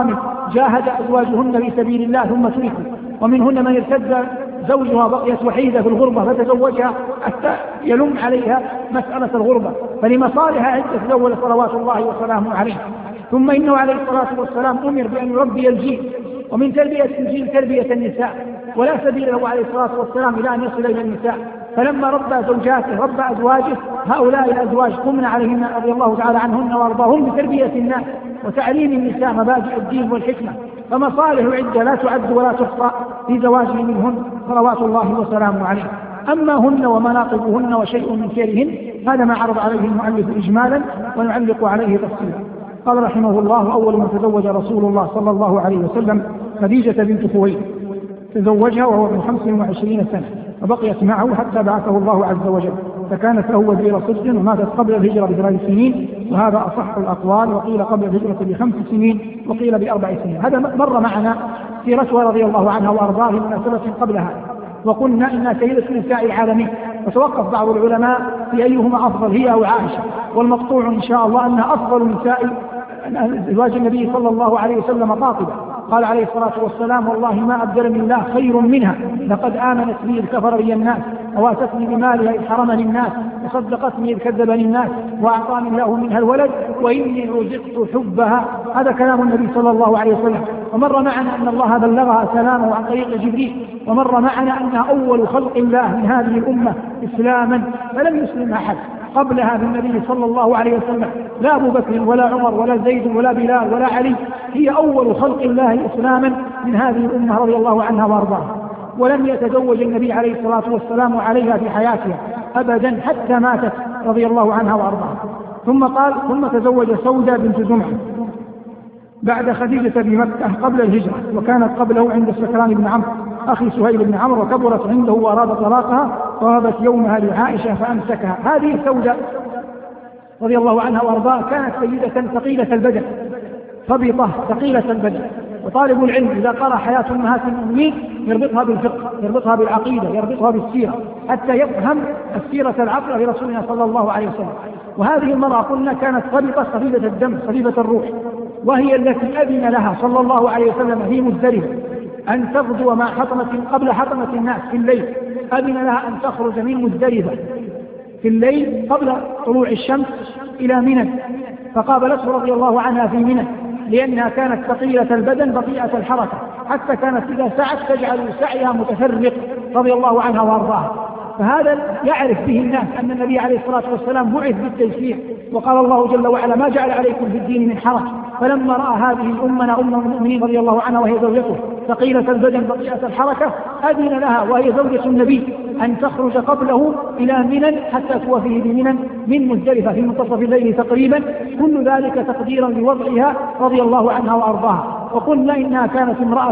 جاهد أزواجهن في سبيل الله ثم تركوا، ومنهن من ارتد زوجها بقيت وحيدة في الغربة فتزوجها حتى يلم عليها مسألة الغربة، فلمصالح عدة تزوج صلوات الله وسلامه عليه. ثم إنه عليه الصلاة والسلام أمر بأن يربي الجيل، ومن تربية الجيل تربية النساء، ولا سبيل له عليه الصلاة والسلام إلى أن يصل إلى النساء، فلما ربى زوجاته ربى أزواجه، هؤلاء الأزواج قمنا عليهن رضي الله تعالى عنهن وأرضاهن بتربية الناس وتعليم النساء مبادئ الدين والحكمة، فمصالح عدة لا تعد ولا تحصى في زواجه منهن صلوات الله وسلامه عليه. أما هن ومناقبهن وشيء من خيرهن هذا ما عرض عليه المؤلف إجمالا ونعلق عليه تفصيلا. قال رحمه الله: أول من تزوج رسول الله صلى الله عليه وسلم خديجة بنت خويلد، تزوجها وهو ابن 25 سنة، وبقيت معه حتى بعثه الله عز وجل، فكانت له وزير صدق، وماتت قبل الهجرة ب3 سنين، وهذا أصح الأقوال، وقيل قبل الهجرة ب5 سنين، وقيل ب4 سنين. هذا مر معنا سيرتها رضي الله عنها وأرضاه مناسبة قبل هذا، وقلنا إنها سيدة نساء العالمين، وتوقف بعض العلماء في أيهما أفضل، هي أو عائشة، والمقطوع إن شاء الله أنها أفضل نساء زواج النبي صلى الله عليه وسلم قاطبة. قال عليه الصلاة والسلام: والله ما أبدلني الله خير منها، لقد آمنت بي إذ كفر بي الناس، وواستني بمالها إذ حرمني الناس، وصدقتني إذ كذبني الناس، وأعطاني الله منها الولد، وإني رزقت حبها. هذا كلام النبي صلى الله عليه وسلم. ومر معنا أن الله بلغها سلامه عن طريق جبريل، ومر معنا أنها أول خلق الله من هذه الأمة إسلاما، فلم يسلم أحد قبلها بالنبي صلى الله عليه وسلم، لا أبو بكر ولا عمر ولا زيد ولا بلال ولا علي، هي أول خلق الله إسلاما من هذه الأمة رضي الله عنها وأرضاها. ولم يتزوج النبي عليه الصلاة والسلام عليها في حياتها أبدا حتى ماتت رضي الله عنها وأرضاها. ثم قال: ثم تزوج سودة بنت زمعة بعد خديجة بمكة قبل الهجرة، وكانت قبله عند سكران بن عمرو أخي سهيل بن عمرو، وكبرت عنده وأراد طلاقها، ووهبت يومها لعائشة فأمسكها. هذه سودة رضي الله عنها وأرضاها كانت سيدة ثقيلة البدن، ضبطة ثقيلة البدن، وطالب العلم إذا قرأ حياة أمهات المؤمنين يربطها بالفقه، يربطها بالعقيدة، يربطها بالسيرة، حتى يفهم السيرة العقلة لرسولنا صلى الله عليه وسلم. وهذه المرأة قلنا كانت ضبطة خفيفة الدم خفيفة الروح، وهي التي أذن لها صلى الله عليه وسلم في مزدلفة أن تغدو مع حطمة قبل حطمة الناس في الليل، أذن لها أن تخرج من مزدلفة في الليل قبل طلوع الشمس إلى منى، فقابلته رضي الله عنها في منى، لأنها كانت ثقيلة البدن بطيئة الحركة، حتى كانت إذا سعت تجعل سعيها متفرق رضي الله عنها وأرضاها. فهذا يعرف به الناس أن النبي عليه الصلاة والسلام بعث بالتيسير، وقال الله جل وعلا: ما جعل عليكم في الدين من حرج. فلما رأى هذه الأمة أم المؤمنين رضي الله عنها وهي زوجته ثقيلة البدن بطيئة الحركة، أذن لها وهي زوجة النبي أن تخرج قبله إلى منى حتى توفيه بمنى من مزدلفة في منتصف الليل تقريبا، كل ذلك تقديرا لوضعها رضي الله عنها وأرضاها. وقلنا إنها كانت امرأة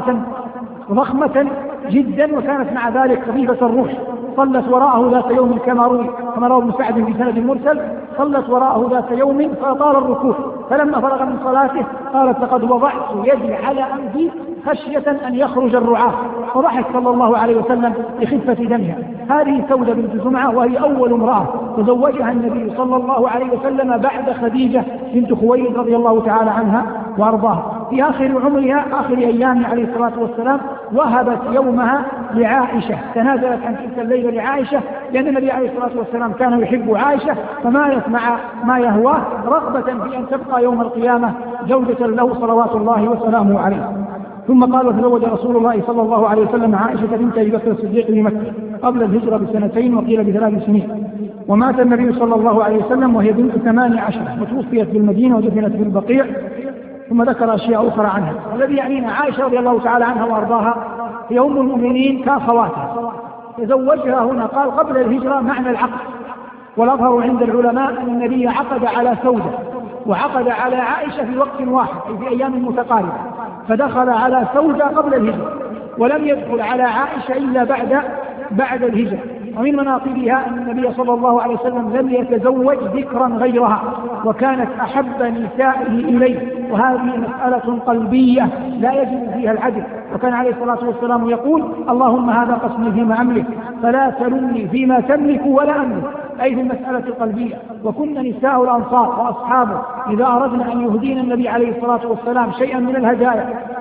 ضخمة جدا، وكانت مع ذلك خفيفة الروح. صلت وراءه ذات يوم كما روى ابن سعد في سند مرسل، صلت وراءه ذات يوم فطال الركوع، فلما فرغ من صلاته قالت: لقد وضعت يدي على أنفي خشية أن يخرج الرعاة، فضحك صلى الله عليه وسلم لخفة دمها. هذه سودة بنت زمعة، وهي أول امرأة تزوجها النبي صلى الله عليه وسلم بعد خديجة بنت خويلد رضي الله تعالى عنها وأرضاها. في آخر عمرها آخر أيامه عليه الصلاة والسلام وهبت يومها لعائشة، تنازلت عن تلك الليلة لعائشة، لأن النبي عليه الصلاة والسلام كان يحب عائشة، فمالت مع ما يهواه رغبة في أن تبقى يوم القيامة زوجة له صلوات الله وسلامه عليه. ثم قال: وتزوج رسول الله صلى الله عليه وسلم عائشة بنت أبي بكر الصديق بمكة قبل الهجرة ب2 وقيل ب3 سنين، ومات النبي صلى الله عليه وسلم وهي بنت 18، وتوفيت بالمدينة ودفنت في البقيع. ثم ذكر أشياء أخرى عنها. الذي يعنينا عائشة رضي الله تعالى عنها وأرضاها هي أم المؤمنين كأخواتها، تزوجها هنا قال قبل الهجرة معنى العقد، والأظهر عند العلماء أن النبي عقد على سودة وعقد على عائشة في وقت واحد أي في أيام متقاربة، فدخل على سودة قبل الهجرة ولم يدخل على عائشة إلا بعد الهجرة. ومن مناقبها أن النبي صلى الله عليه وسلم لم يتزوج ذكرا غيرها، وكانت أحب نسائه إليه، وهذه مسألة قلبية لا يجب فيها العدل. وكان عليه الصلاة والسلام يقول: اللهم هذا قسمي فيما أملك فلا تلمني فيما تملك ولا أملك، أي في المسألة القلبية. وكن نساء الأنصار وأصحابه إذا أردنا أن يهدين النبي عليه الصلاة والسلام شيئا من الهدايا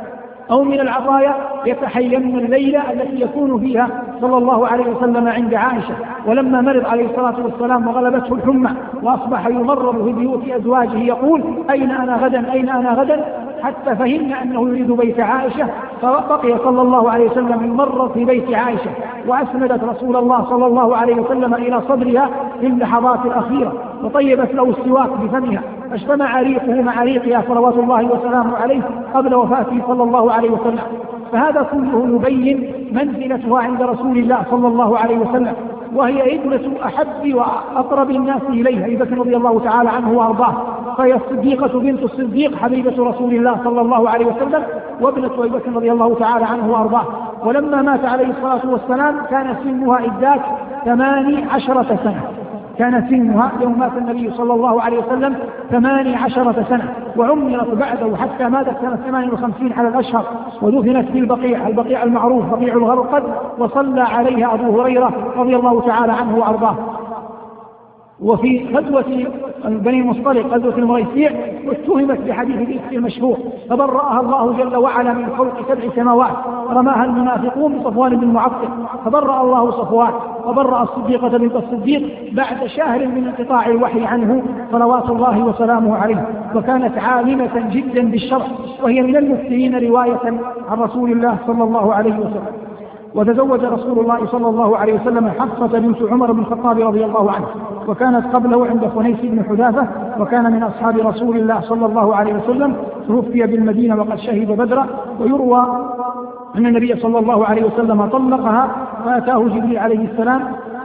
أو من العطايا يتحين الليلة التي يكون فيها صلى الله عليه وسلم عند عائشة. ولما مرض عليه الصلاة والسلام وغلبته الحمى وأصبح يمرض في بيوت أزواجه يقول أين أنا غدا أين أنا غدا، حتى فهمنا أنه يريد بيت عائشة، فبقي صلى الله عليه وسلم يمرض في بيت عائشة، وأسندت رسول الله صلى الله عليه وسلم إلى صدرها في اللحظات الأخيرة، وطيبت له السواك بفمها، فاجتمع ريقه مع ريقها صلوات الله وسلامه عليه قبل وفاته صلى الله عليه وسلم. فهذا كله يبين منزلتها عند رسول الله صلى الله عليه وسلم، وهي ابنة أحب وأقرب الناس إليها أبي بكر رضي الله تعالى عنه وأرضاه، فهي الصديقة بنت الصديق حبيبة رسول الله صلى الله عليه وسلم وابنة أبي بكر رضي الله تعالى عنه وأرضاه. ولما مات عليه الصلاة والسلام كان سنها إذاك 18 سنة، كان سنها يوم مات النبي صلى الله عليه وسلم 18 سنة، وعمرت بعده حتى ماتت سنة 58 على الأشهر، ودفنت في البقيع المعروف بقيع الغرقد، وصلى عليها أبو هريرة رضي الله تعالى عنه وأرضاه. وفي غزوة بني المصطلق غزوة المريسيع اتهمت بحديث الإفك المشهور، فبرأها الله جل وعلا من فوق 7 سماوات، رماها المنافقون بصفوان بن المعطل فبرأ الله صفوان، وبرأ الصديقة بنت الصديق بعد شهر من انقطاع الوحي عنه صلوات الله وسلامه عليه، وكانت عالمة جدا بالشرع، وهي من المكثرين رواية عن رسول الله صلى الله عليه وسلم. وتزوج رسول الله صلى الله عليه وسلم حفصة بنت عمر بن الخطاب رضي الله عنه، وكانت قبله عند خنيس بن حذافة، وكان من أصحاب رسول الله صلى الله عليه وسلم، توفي بالمدينة وقد شهد بدرا. ويروى أن النبي صلى الله عليه وسلم طلقها، فأتاه جبريل عليه السلام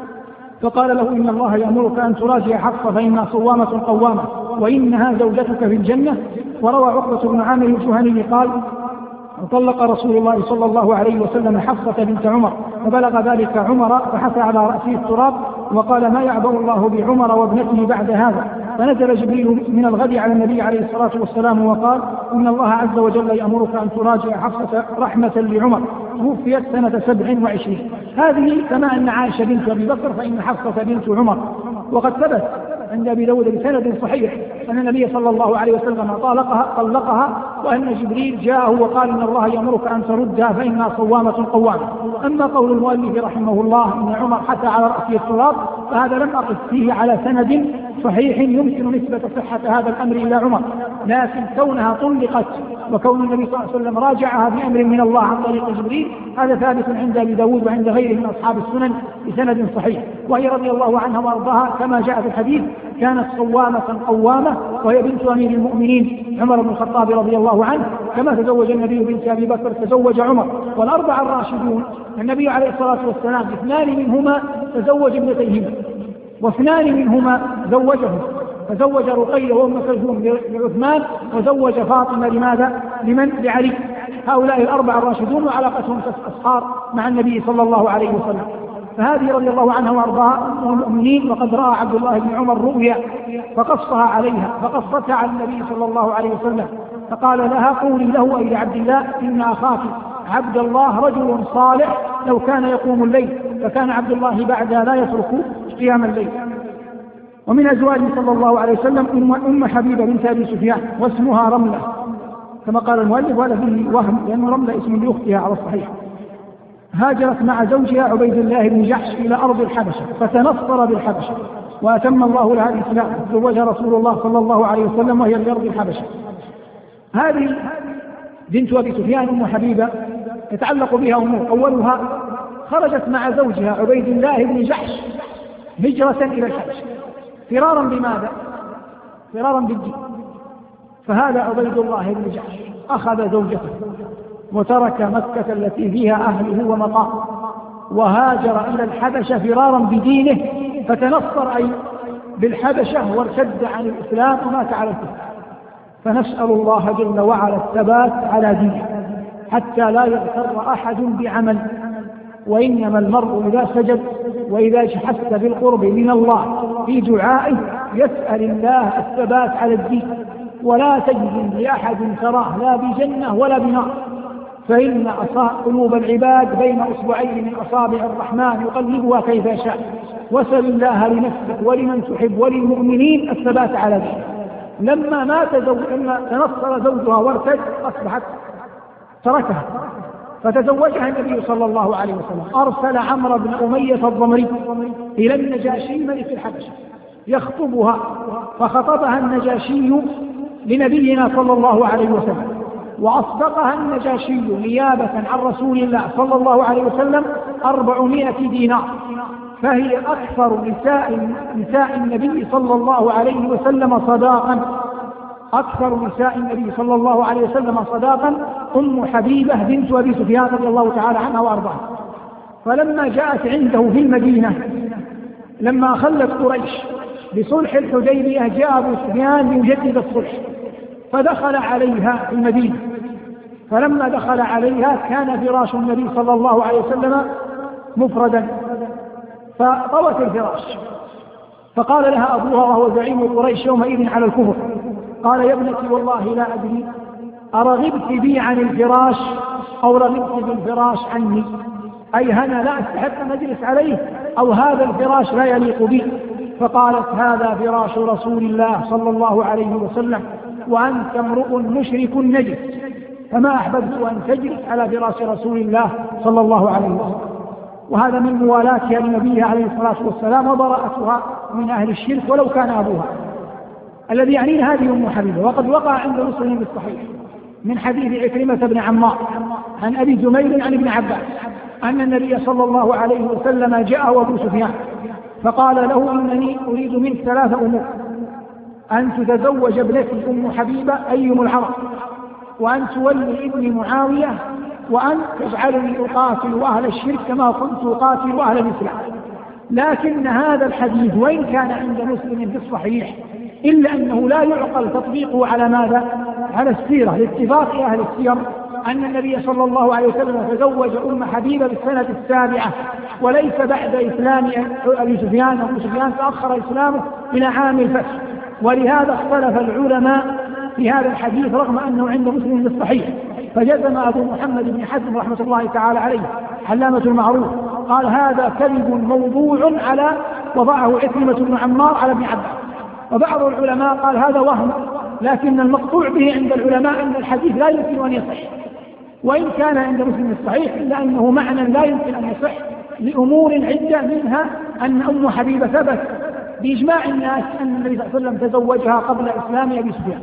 فقال له إن الله يأمرك أن تراجع حفصة فإنها صوامة قوامة وإنها زوجتك في الجنة. وروى عقبة بن عامر الجهني قال طلق رسول الله صلى الله عليه وسلم حفصة بنت عمر، فبلغ ذلك عمر فحث على رأسه التراب وقال ما يعبأ الله بعمر وابنته بعد هذا. فنزل جبريل من الغد على النبي عليه الصلاة والسلام وقال إن الله عز وجل يأمرك أن تراجع حفصة رحمة لعمر، توفيت سنة 27. هذه كما أن عائشة بنت أبي بكر فإن حفصة بنت عمر. وقد ثبت عند أبي داود بسند صحيح أن النبي صلى الله عليه وسلم طلقها، وأن جبريل جاءه وقال إن الله يأمرك أن تردها فإنها صوامة قوامة. أما قول المؤلف رحمه الله إن عمر حث على رأسه التراب فهذا لم أقف فيه على سند صحيح يمكن نسبة صحة هذا الأمر إلى عمر، لكن كونها طلقت وكون النبي صلى الله عليه وسلم راجعها بأمر من الله عن طريق جبريل هذا ثابت عند أبي داود وعند غيره من أصحاب السنن بسند صحيح. وهي رضي الله عنها وأرضاها كما جاء في الحديث كانت صوامة قوامة، وهي بنت أمير المؤمنين عمر بن الخطاب رضي الله عنه، كما تزوج النبي بنت أبي بكر تزوج عمر. والأربعة الراشدون النبي عليه الصلاة والسلام 2 منهما تزوج ابنتيهما، و2 منهما زوجهم، فزوج رقية وأم كلثوم لعثمان، وزوج فاطمة لماذا؟ لعلي. هؤلاء الأربعة الراشدون وعلاقتهم أصهار مع النبي صلى الله عليه وسلم. فهذه رضي الله عنها وارضاها ام المؤمنين، وقد راى عبد الله بن عمر رؤيا فقصها عليها، فقصتها على النبي صلى الله عليه وسلم، فقال لها قولي له اي لعبد الله ان اخاك عبد الله رجل صالح لو كان يقوم الليل، فكان عبد الله بعدها لا يترك قيام الليل. ومن ازواجه صلى الله عليه وسلم ام حبيبه بنت ابي سفيان واسمها رمله، كما قال المؤلف ولا فيه وهم لان رمله اسم لاختها على الصحيح. هاجرت مع زوجها عبيد الله بن جحش إلى أرض الحبشة فتنصر بالحبشة، وأتم الله لها الإسلام، تزوجها رسول الله صلى الله عليه وسلم وهي في أرض الحبشة. هذه بنت أبي سفيان أم حبيبة يتعلق بها أمور. أولها خرجت مع زوجها عبيد الله بن جحش هجرة إلى الحبشة فرارا بماذا؟ فرارا بالدين. فهذا عبيد الله بن جحش أخذ زوجته وترك مكة التي فيها أهله ومقامه وهاجر إلى الحبشة فرارا بدينه، فتنصر أي بالحبشة وارتد عن الإسلام ومات على الكفر. فنسأل الله جل وعلا الثبات على دينه حتى لا يغتر أحد بعمل، وإنما المرء إذا سجد وإذا حس بالقرب من الله في دعائه يسأل الله الثبات على الدين، ولا تجزم لأحد تراه لا بجنة ولا بنار، فإن قلوب العباد بين أصبعين من أصابع الرحمن يقلبها كيف يشاء. وسل الله لنفسك ولمن تحب وللمؤمنين الثبات على ذلك. لما تنصر زوجها وارتد أصبحت تركها فتزوجها النبي صلى الله عليه وسلم. أرسل عمرو بن أمية الضمري إلى النجاشي ملك الحبشة يخطبها، فخطبها النجاشي لنبينا صلى الله عليه وسلم، وأصدقها النجاشي نيابة عن رسول الله صلى الله عليه وسلم 400 دينار، فهي أكثر نساء النبي صلى الله عليه وسلم صداقا، أكثر نساء النبي صلى الله عليه وسلم صداقا أم حبيبة بنت أبي سفيان رضي الله تعالى عنها وأرضاها. فلما جاءت عنده في المدينة لما خلت قريش بصلح الحديبية، جاء أبو سفيان ليجدد الصلح فدخل عليها في المدينة، فلما دخل عليها كان فراش النبي صلى الله عليه وسلم مفردا، فطوت الفراش، فقال لها أبوها وهو زعيم قريش يومئذ على الكفر، قال يا ابنتي والله لا أدري أرغبت بي عن الفراش أو رغبت بالفراش عني، أي هنا لا أستحق أن أجلس عليه أو هذا الفراش لا يليق بي. فقالت هذا فراش رسول الله صلى الله عليه وسلم وأنت امرؤ مشرك نجس، فما أحببت أن تجلس على فراش رسول الله صلى الله عليه وسلم. وهذا من موالاتها لنبيها عليه الصلاة والسلام وبراءتها من أهل الشرك ولو كان أبوها. الذي يعنينا هذه أم حبيبة. وقد وقع عند مسلم بالصحيح من حديث عكرمة بن عمار عن أبي زميل عن ابن عباس أن النبي صلى الله عليه وسلم جاءه أبو سفيان فقال له إنني أريد منك 3 أمور: أن تتزوج ابنتي أم حبيبة أيم العرب، وأن تولي ابني معاوية، وأن تجعلني أقاتل أهل الشرك كما كنت أقاتل أهل الإسلام. لكن هذا الحديث وإن كان عند مسلم في الصحيح إلا أنه لا يعقل تطبيقه على ماذا؟ على السيرة، لاتفاق أهل السير أن النبي صلى الله عليه وسلم تزوج أم حبيبة بالسنة 7 وليس بعد إسلام أبي سفيان. أبو سفيان تأخر إسلامه إلى عام الفتح، ولهذا اختلف العلماء في هذا الحديث رغم أنه عند مسلم بالصحيح. فجزم أبو محمد بن حزم رحمة الله تعالى عليه علامة المعروف قال هذا كذب موضوع على وضعه عكرمة بن عمار على ابن عباس. وبعض العلماء قال هذا وهم، لكن المقطوع به عند العلماء أن الحديث لا يمكن أن يصح، وإن كان عند مسلم الصحيح إلا أنه معنى لا يمكن أن يصح لأمور عدة، منها أن أم حبيبة ثبت بإجماع الناس أن النبي صلى الله عليه وسلم تزوجها قبل إسلام أبي سفيان.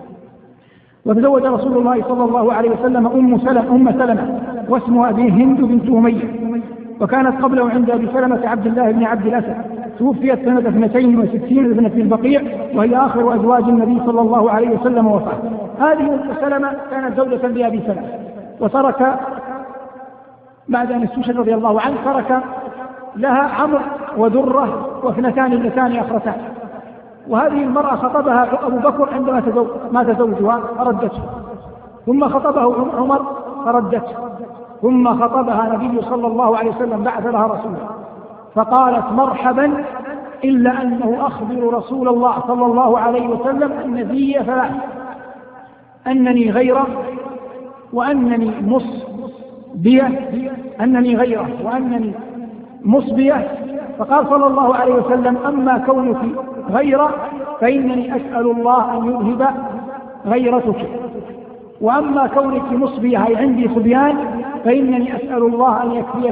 وتزوج رسول الله صلى الله عليه وسلم أم سلمة واسمها أبي هند بنت أمية، وكانت قبله عند أبي سلمة عبد الله بن عبد الأسد، توفيت سنة 62 ابنة البقيع، وهي آخر أزواج النبي صلى الله عليه وسلم وفاة. هذه أم سلمة كانت زوجة لأبي سلمة، وترك بعد أن استشهد رضي الله عنه ترك لها عمرو ودرة واثنتان اللتان أخرتان. وهذه المرأة خطبها أبو بكر عندما مات زوجها فردته، ثم خطبه عمر فردته، ثم خطبها النبي صلى الله عليه وسلم بعث لها رسولا فقالت مرحبا، إلا أنه أخبر رسول الله صلى الله عليه وسلم أن في 3: أنني غيره، وأنني مصبية. فقال صلى الله عليه وسلم أما كونك غيره فإنني أسأل الله أن يذهب غيرتك، وأما كونك مصبية أي عندي صبيان فإنني أسأل الله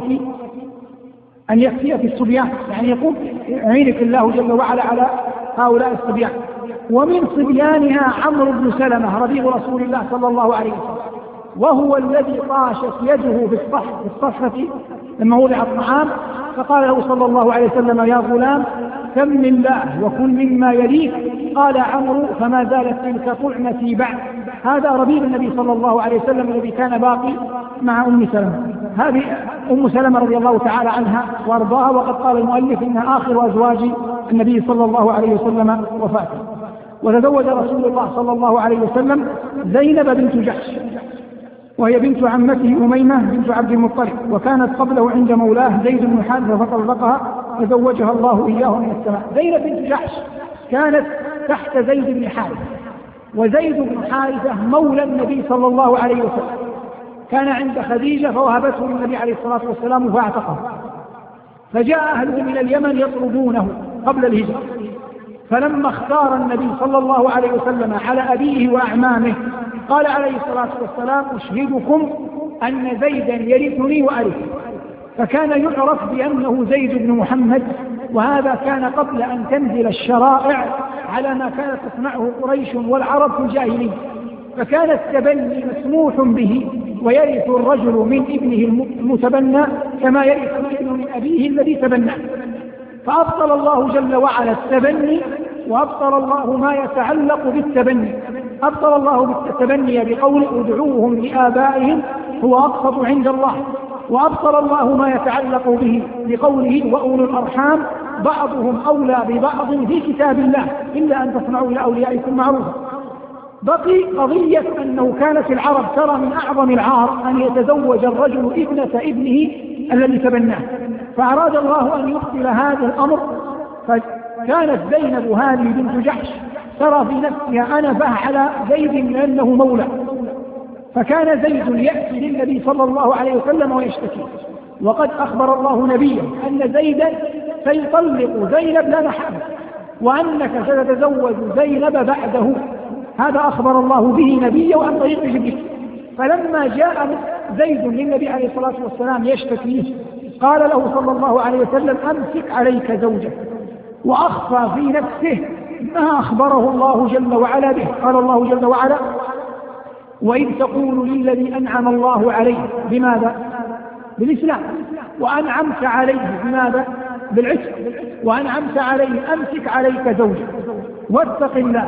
أن يكفيك الصبيان، يعني يقول يعينك الله جل وعلا على هؤلاء الصبيان. ومن صبيانها عمرو بن سلمة ربيب رسول الله صلى الله عليه وسلم، وهو الذي طاشت يده في الصحفة لما وضع الطعام، فقال له صلى الله عليه وسلم يا غلام سم الله وكل مما يليك. قال عمرو فما زالت تلك طعمتي بعد. هذا ربيب النبي صلى الله عليه وسلم الذي كان باقي مع أم سلمة. هذه أم سلمة رضي الله تعالى عنها وارضاها، وقد قال المؤلف إنها آخر أزواج النبي صلى الله عليه وسلم وفاته. وتزوج رسول الله صلى الله عليه وسلم زينب بنت جحش، وهي بنت عمته أميمة بنت عبد المطلب، وكانت قبله عند مولاه زيد بن حارثة فطلقها فزوجها الله إياه من السماء. زينب بنت جحش كانت تحت زيد بن حارثة، وزيد بن حارثة مولى النبي صلى الله عليه وسلم، كان عند خديجة فوهبته للنبي عليه الصلاة والسلام فاعتقه. فجاء أهله من اليمن يطلبونه قبل الهجرة، فلما اختار النبي صلى الله عليه وسلم على أبيه وأعمامه قال عليه الصلاة والسلام: أشهدكم أن زيدا يرثني وأرث. فكان يعرف بأنه زيد بن محمد، وهذا كان قبل أن تنزل الشرائع على ما كانت تصنعه قريش والعرب في الجاهلية. فكان التبني مسموح به، ويرث الرجل من ابنه المتبنى كما يرث الابن من أبيه الذي تبناه. فأبطل الله جل وعلا التبني، وأبطل الله ما يتعلق بالتبني. أبطل الله بالتبني بقول: ادعوهم لآبائهم هو أقسط عند الله. وأبطل الله ما يتعلق به بقوله: وأولو الأرحام بعضهم أولى ببعض في كتاب الله إلا أن تصنعوا لأوليائكم معروفا. بقي قضية أنه كانت العرب ترى من أعظم العار أن يتزوج الرجل ابنة ابنه الذي تبناه، فأراد الله أن يبطل هذا الأمر. فكانت زينب هذه بنت جحش ترى في نفسها أنفة على زيد لأنه مولى، فكان زيد يأتي للنبي صلى الله عليه وسلم ويشتكي، وقد أخبر الله نبيه أن زيدا سيطلق زينب لا محالة، وأنك ستتزوج زينب بعده. هذا أخبر الله به نبيه عن طريق جبريل. فلما جاء زيد للنبي عليه الصلاة والسلام يشتكيه، قال له صلى الله عليه وسلم: أمسك عليك زوجك. وأخفى في نفسه ما أخبره الله جل وعلا به. قال الله جل وعلا: وإذ تقول للذي أنعم الله عليه بماذا؟ بالإسلام. وأنعمت عليه بماذا؟ بالعتق. وأنعمت عليه أمسك عليك زوجك واتق الله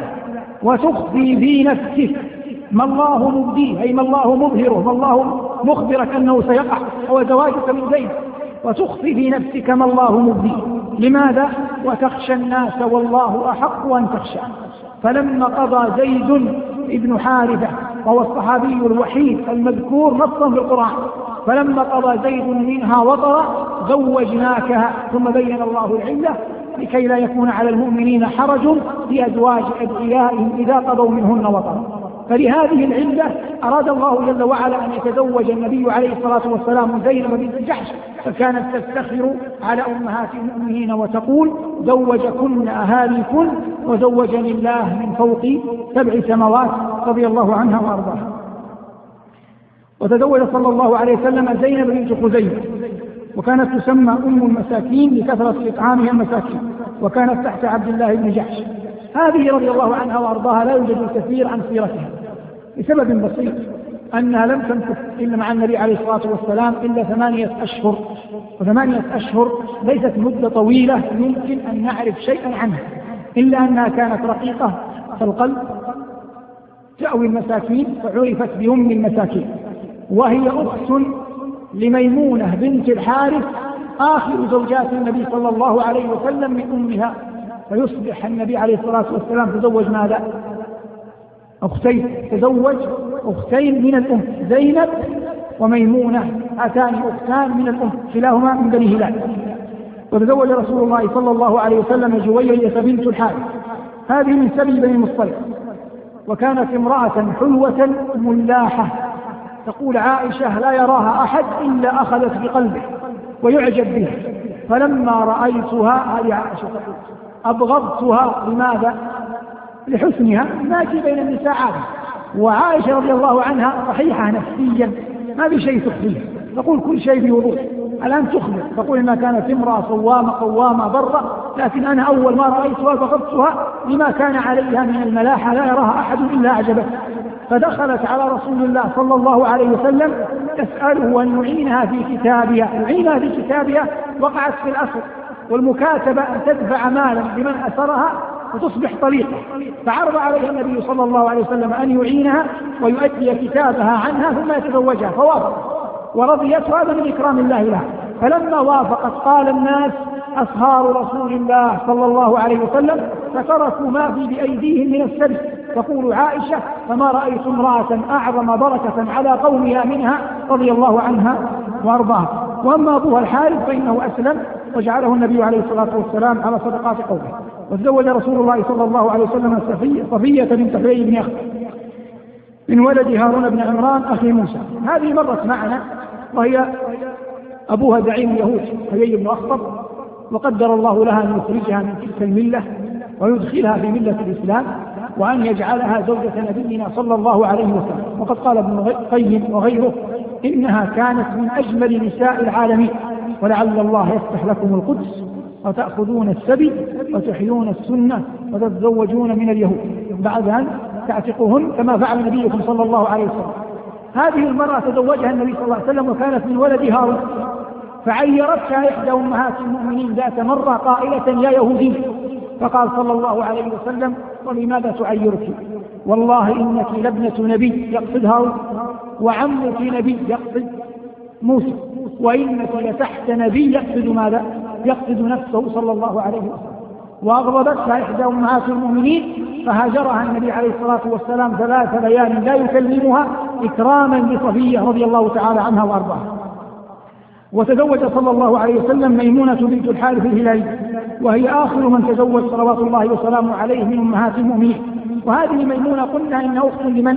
وتخفي في نفسك ما الله مبديه، أي ما الله مظهره، ما الله مخبرك أنه سيقع، هو زواجك من زيد. وتخفي في نفسك ما الله مبديه. لماذا؟ وتخشى الناس والله أحق أن تخشى. فلما قضى زيد ابن حارثة، وهو الصحابي الوحيد المذكور نصا في القرآن، فلما قضى زيد منها وطرا زوجناكها، ثم بين الله العلة لكي لا يكون على المؤمنين حرج في أزواج أدعيائهم إذا قضوا منهن وطرا. فلهذه العلة أراد الله جل وعلا أن يتزوج النبي عليه الصلاة والسلام زينب بنت جحش، فكانت تفتخر على أمهات المؤمنين وتقول: زوجكن أهاليكن وزوجني الله من فوق 7 سماوات، رضي الله عنها وأرضاها. وتزوج صلى الله عليه وسلم زينب بنت خزيمة، وكانت تسمى أم المساكين لكثرة إطعامها المساكين، وكانت تحت عبد الله بن جحش. هذه رضي الله عنها وأرضاها لا يوجد الكثير عن سيرتها لسبب بسيط، أنها لم تمكث إلا مع النبي عليه الصلاة والسلام إلا 8 أشهر، و8 أشهر ليست مدة طويلة يمكن أن نعرف شيئا عنها، إلا أنها كانت رقيقة في القلب تأوي المساكين، فعرفت بأم المساكين، وهي أخت لميمونة بنت الحارث آخر زوجات النبي صلى الله عليه وسلم من أمها. فيصبح النبي عليه الصلاة والسلام تزوج ماذا؟ أختين، تزوج أختين من الأم، زينب وميمونة، هاتان أختان من الأم، كلاهما من بني هلال. وتزوج رسول الله صلى الله عليه وسلم جويرية بنت الحارث، هذه من سبي بني المصطلق، وكانت امرأة حلوة ملاحة. تقول عائشة: لا يراها أحد إلا أخذت بقلبه ويعجب بها. فلما رأيتها، هذه عائشة تقول، أبغضتها. لماذا؟ لحسنها، ماشي بين النساء عادة. وعائشة رضي الله عنها صحيحة نفسيا، ما في شيء تخفيه، تقول كل شيء بوضوح. الآن تخبر تقول إنها كانت امرأة صوامة قوامة برة، لكن أنا أول ما رأيتها بغضتها لما كان عليها من الملاحة، لا يراها أحد إلا أعجبه. فدخلت على رسول الله صلى الله عليه وسلم تسأله أن يعينها في كتابها. يعينها في كتابها وقعت في الأسر، والمكاتبة أن تدفع مالا لمن أسرها وتصبح طليقة. فعرض عليها النبي صلى الله عليه وسلم أن يعينها ويؤدي كتابها عنها ثم يتزوجها، فوافق ورضيت، هذا من إكرام الله لها. فلما وافقت قال الناس: أصهار رسول الله صلى الله عليه وسلم فتركوا ما في بأيديهم من السبي. تقول عائشة: فما رأيت امرأة أعظم بركة على قومها منها، رضي الله عنها وأرضاها. وأما أبوها الحارث فإنه أسلم وجعله النبي عليه الصلاة والسلام على صدقات قومه. وتزوج رسول الله صلى الله عليه وسلم صفية بنت حيي بن أخطب من ولد هارون بن عمران أخي موسى. هذه مرت معنا، وهي أبوها زعيم اليهود حيي بن أخطب، وقدر الله لها أن يخرجها من تلك الملة ويدخلها في ملة الإسلام، وأن يجعلها زوجة نبينا صلى الله عليه وسلم. وقد قال ابن القيم وغيره: إنها كانت من أجمل نساء العالمين، ولعل الله يفتح لكم القدس وتأخذون السبي وتحيون السنة وتتزوجون من اليهود بعد أن تعتقوهن كما فعل نبيكم صلى الله عليه وسلم. هذه المرأة تزوجها النبي صلى الله عليه وسلم وكانت من ولد هارون، فعيرتها إحدى أمهات المؤمنين ذات مرة قائلة: يا يهودي. فقال صلى الله عليه وسلم: ولماذا تعيرك؟ والله إنك لابنة نبي يقصد هارون، وعمك نبي يقصد موسى، وإنك لتحت نبي يقصد ماذا؟ يقصد نفسه صلى الله عليه وسلم. وأغضبتها إحدى أمهات المؤمنين فهاجرها النبي عليه الصلاة والسلام 3 ليال لا يكلمها إكراما لصفية رضي الله تعالى عنها وأرضاها. وتزوج صلى الله عليه وسلم ميمونة بنت الحارث الهلالي، وهي آخر من تزوج صلوات الله وسلامه عليه من أمهات المؤمنين. وهذه ميمونة قلنا إنها أخت لمن؟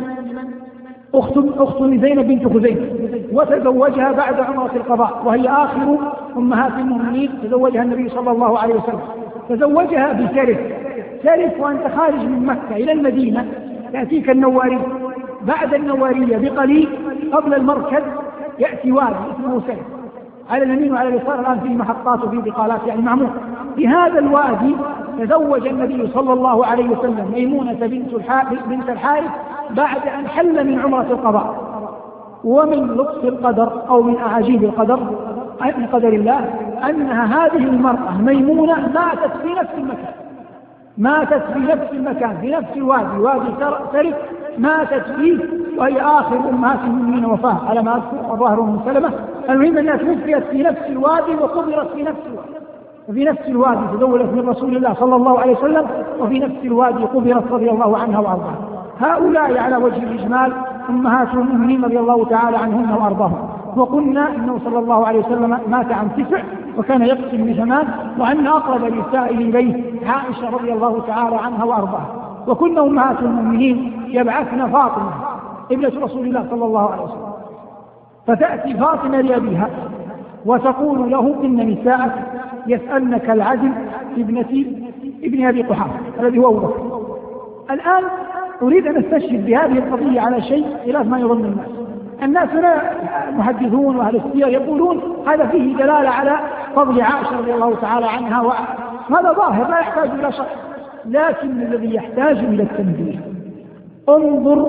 أخت لزينب بنت خزيمة، وتزوجها بعد عمرة القضاء، وهي آخر أمهات المؤمنين تزوجها النبي صلى الله عليه وسلم. تزوجها بسرف، سرف وأنت خارج من مكة إلى المدينة تأتيك النواري، بعد النوارية بقليل قبل المركز يأتي وادي اسمه سرف، على اليمين وعلى اليسار الآن في محطات وفي بقالات يعني معمول. في هذا الوادي تزوج النبي صلى الله عليه وسلم ميمونة بنت الحارث بعد أن حل من عمرة القضاء. ومن لطف القدر أو من أعاجيب القدر من قدر الله أنها هذه المرأة ميمونة ماتت في نفس المكان، ماتت في نفس المكان في نفس الوادي، وادي سرف ماتت فيه، وهي آخر أمهات المؤمنين وفاة على ما أذكر، وظاهر من سلمة. المهم أنها توفيت في نفس الوادي وقبرت في نفس الوادي، وفي نفس الوادي تزوجت من رسول الله صلى الله عليه وسلم، وفي نفس الوادي قبرت رضي الله عنها وأرضاها. هؤلاء على وجه الإجمال أمهات المؤمنين رضي الله تعالى عنهن وأرضاهم. وقلنا إنه صلى الله عليه وسلم مات عن 9 وكان يقسم ب8، وأن أقرب نسائه إليه عائشة رضي الله تعالى عنها وأرضاها. وكنا أمهات المؤمنين يبعثن فاطمة ابنة رسول الله صلى الله عليه وسلم، فتأتي فاطمة لأبيها وتقول له: إن نساءك يسألنك العدل في ابن أبي قحافة الذي هو أبو بكر. الآن أريد أن أستشهد بهذه القضية على شيء خلاف ما يظن الناس هنا المحدثون وأهل السير يقولون هذا فيه دلالة على فضل عائشة رضي الله تعالى عنها، وهذا ظاهر لا يحتاج إلى شرح، لكن الذي يحتاج إلى التنبيه: انظر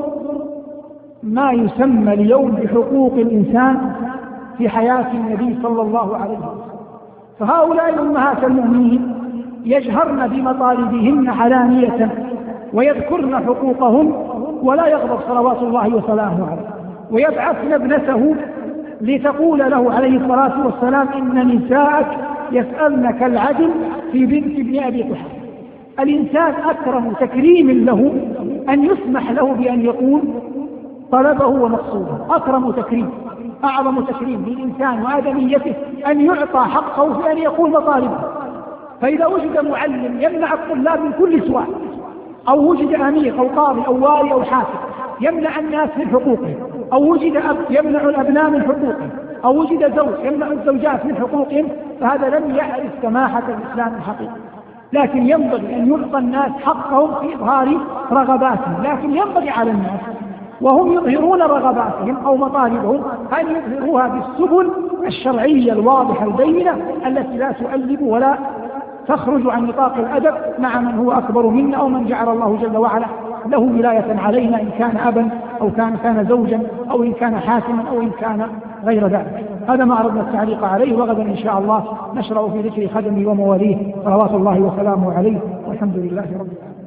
ما يسمى اليوم بحقوق الإنسان في حياة النبي صلى الله عليه وسلم. فهؤلاء أمهات المؤمنين يجهرن بمطالبهن علانية ويذكرن حقوقهن ولا يغضب صلوات الله وسلامه عليه، ويبعثن ابنته لتقول له عليه الصلاة والسلام: إن نساءك يسألنك العدل في بنت ابن أبي قحافة. الإنسان أكرم تكريم له أن يسمح له بأن يقول طلبه ومقصوده، أكرم تكريم، أعظم تكريم للإنسان وآدميته أن يعطى حقه في أن يقول مطالبه. فإذا وجد معلم يمنع الطلاب من كل سؤال، أو وجد أمير أو قاضي أو والي أو حاكم يمنع الناس من حقوقهم، أو وجد أب يمنع الأبناء من حقوقهم، أو وجد زوج يمنع الزوجات من حقوقهم، فهذا لم يعرف سماحة الإسلام الحقيقي. لكن ينبغي أن يعطى الناس حقهم في إظهار رغباتهم، لكن ينبغي على الناس وهم يظهرون رغباتهم أو مطالبهم أن يظهروها بالسبل الشرعية الواضحة البينة التي لا تؤلب ولا تخرج عن نطاق الأدب مع من هو أكبر منا أو من جعل الله جل وعلا له ولاية علينا، إن كان أبا أو كان زوجا أو إن كان حاكما أو إن كان غير ذلك. هذا ما أردنا التعليق عليه، وغدا إن شاء الله نشرع في ذكر خدمه ومواليه صلوات الله وسلامه عليه، والحمد لله رب العالمين.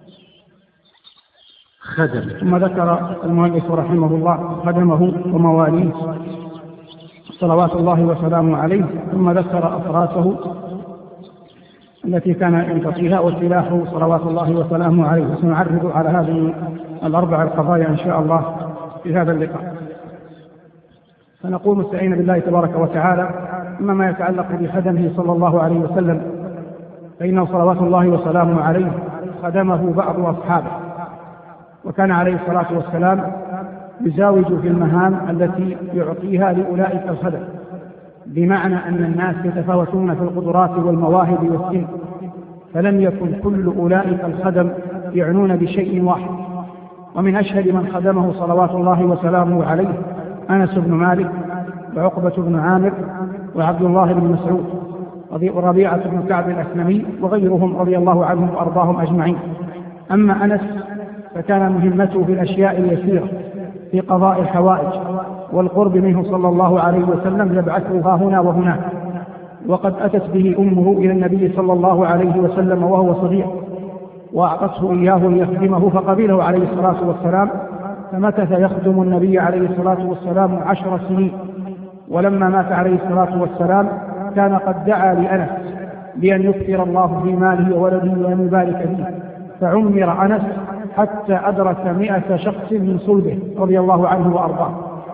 ثم ذكر المؤلف رحمه الله خدمه ومواليه صلوات الله وسلامه عليه، ثم ذكر أفراته التي كان ينتقيها وسلاحه صلوات الله وسلامه عليه. وسنعرض على هذه الأربع القضايا إن شاء الله في هذا اللقاء. فنقول مستعين بالله تبارك وتعالى: أما ما يتعلق بخدمه صلى الله عليه وسلم فإنه صلوات الله وسلامه عليه خدمه بعض أصحابه، وكان عليه الصلاة والسلام يزاوج في المهام التي يعطيها لأولئك الخدم، بمعنى أن الناس يتفاوتون في القدرات والمواهب والسن، فلم يكن كل أولئك الخدم يعنون بشيء واحد. ومن أشهر من خدمه صلوات الله وسلامه عليه أنس بن مالك وعقبة بن عامر وعبد الله بن مسعود وربيعة بن كعب الأسلمي وغيرهم رضي الله عنهم وأرضاهم أجمعين. أما أنس فكان مهمته في الأشياء اليسيرة في قضاء الحوائج والقرب منه صلى الله عليه وسلم يبعثها هنا وهناك. وقد أتت به أمه إلى النبي صلى الله عليه وسلم وهو صغير وأعطته إياه ليخدمه فقبله عليه الصلاة والسلام، فمكث يخدم النبي عليه الصلاة والسلام 10 سنين. ولما مات عليه الصلاة والسلام كان قد دعا لأنس بأن يكثر الله في ماله وولده وأن يبارك فيه، فعمر أنس حتى أدرك 100 شخص من صلبه رضي الله عنه وأرضاه.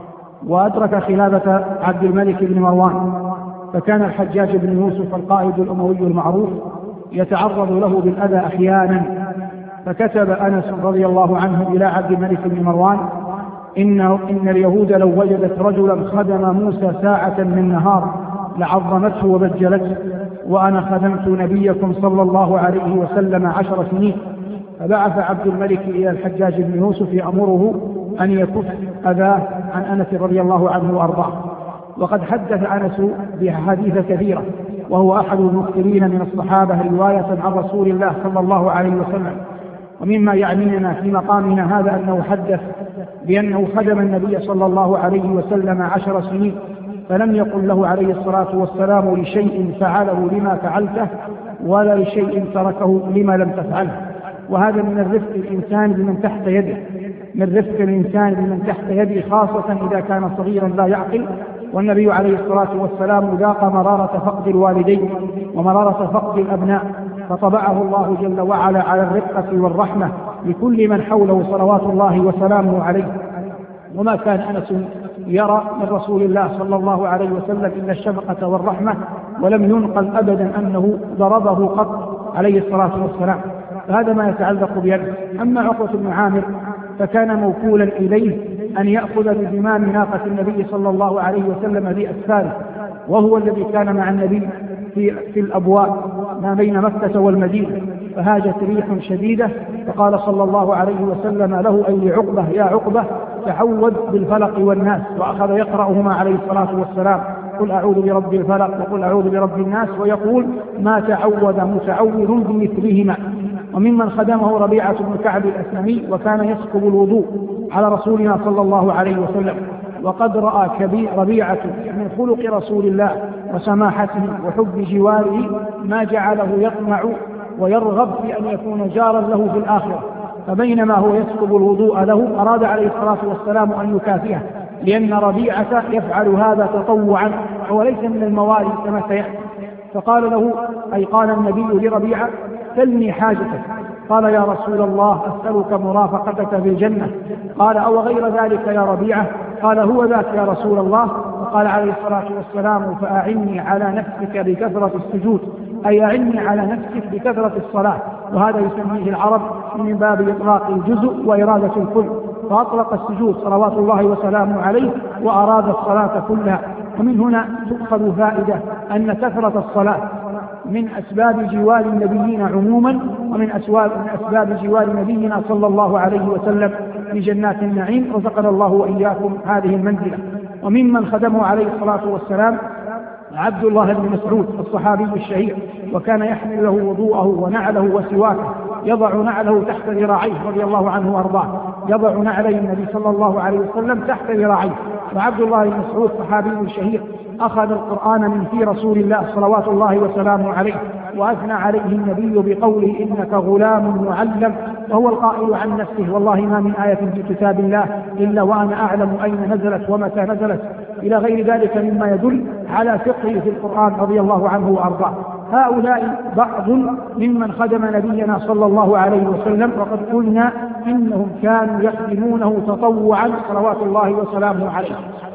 وأدرك خلافة عبد الملك بن مروان، فكان الحجاج بن يوسف القائد الأموي المعروف يتعرض له بالأذى أحيانا، فكتب أنس رضي الله عنه إلى عبد الملك بن مروان إن اليهود لو وجدت رجلا خدم موسى ساعة من نهار لعظمته وبجلته، وأنا خدمت نبيكم صلى الله عليه وسلم 10 سنين. فبعث عبد الملك إلى الحجاج بن يوسف يأمره أن يكف أذاه عن أنس رضي الله عنه وأرضاه. وقد حدث أنس بأحاديث كثيرة، وهو أحد المكثرين من الصحابة رواية عن رسول الله صلى الله عليه وسلم. ومما يعنينا في مقامنا هذا أنه حدث بأنه خدم النبي صلى الله عليه وسلم 10 سنين، فلم يقل له عليه الصلاة والسلام لشيء فعله لما فعلته ولا لشيء تركه لما لم تفعله. وهذا من الرفق الإنسان بمن تحت يده، من رفق الإنسان بمن تحت يده، خاصة إذا كان صغيرا لا يعقل. والنبي عليه الصلاة والسلام ذاق مرارة فقد الوالدين ومرارة فقد الأبناء، فطبعه الله جل وعلا على الرفقة والرحمة لكل من حوله صلوات الله وسلامه عليه. وما كان أنس يرى من رسول الله صلى الله عليه وسلم إلا الشفقة والرحمة، ولم ينقل أبدا أنه ضربه قط عليه الصلاة والسلام. فهذا ما يتعلق بأنس. أما عقبة بن عامر فكان موكولا إليه أن يأخذ بزمام ناقة النبي صلى الله عليه وسلم بأسفاره، وهو الذي كان مع النبي في الأبواب ما بين مكة والمدينة، فهاجت ريح شديدة، فقال صلى الله عليه وسلم له أي لعقبة يا عقبة تعوذ بالفلق والناس، وأخذ يقرأهما عليه الصلاة والسلام قل أعوذ برب الفلق وقل أعوذ برب الناس، ويقول ما تعوذ متعوذ بمثلهما. وممن خدمه ربيعة بن كعب الأسلمي، وكان يسكب الوضوء على رسولنا صلى الله عليه وسلم. وقد رأى ربيعة من خلق رسول الله وسماحته وحب جواره ما جعله يطمع ويرغب في أن يكون جارا له في الآخرة. فبينما هو يسكب الوضوء له أراد عليه الصلاة والسلام أن يكافئه، لأن ربيعة يفعل هذا تطوعا وليس من الموالي كما سيأتي. فقال له أي قال النبي لربيعة سلني حاجتك. قال يا رسول الله أسألك مرافقتك في الجنة. قال أو غير ذلك يا ربيعة؟ قال هو ذاك يا رسول الله. وقال عليه الصلاة والسلام فأعني على نفسك بكثرة السجود، أي أعني على نفسك بكثرة الصلاة. وهذا يسميه العرب من باب إطلاق الجزء وإرادة الكل، فأطلق السجود صلوات الله وسلامه عليه وأراد الصلاة كلها. ومن هنا تؤخذ فائدة أن كثرة الصلاة من أسباب جوار النبيين عموما، ومن أسباب جوار نبينا صلى الله عليه وسلم في جنات النعيم، رزقنا الله وإياكم هذه المنزلة. وممن خدمه عليه الصلاة والسلام عبد الله بن مسعود الصحابي الشهير، وكان يحمل له وضوءه ونعله وسواكه، يضع نعله تحت ذراعيه رضي الله عنه وارضاه، يضع نعلي النبي صلى الله عليه وسلم تحت ذراعيه. وعبد الله بن مسعود صحابي شهير أخذ القرآن من في رسول الله صلوات الله وسلامه عليه، وأثنى عليه النبي بقوله إنك غلام معلم، وهو القائل عن نفسه والله ما من آية في كتاب الله إلا وأنا أعلم أين نزلت ومتى نزلت، إلى غير ذلك مما يدل على فقهه في القرآن رضي الله عنه وأرضاه. هؤلاء بعض ممن خدم نبينا صلى الله عليه وسلم، وقد قلنا إنهم كانوا يخدمونه تطوعا صلوات الله وسلامه عليه.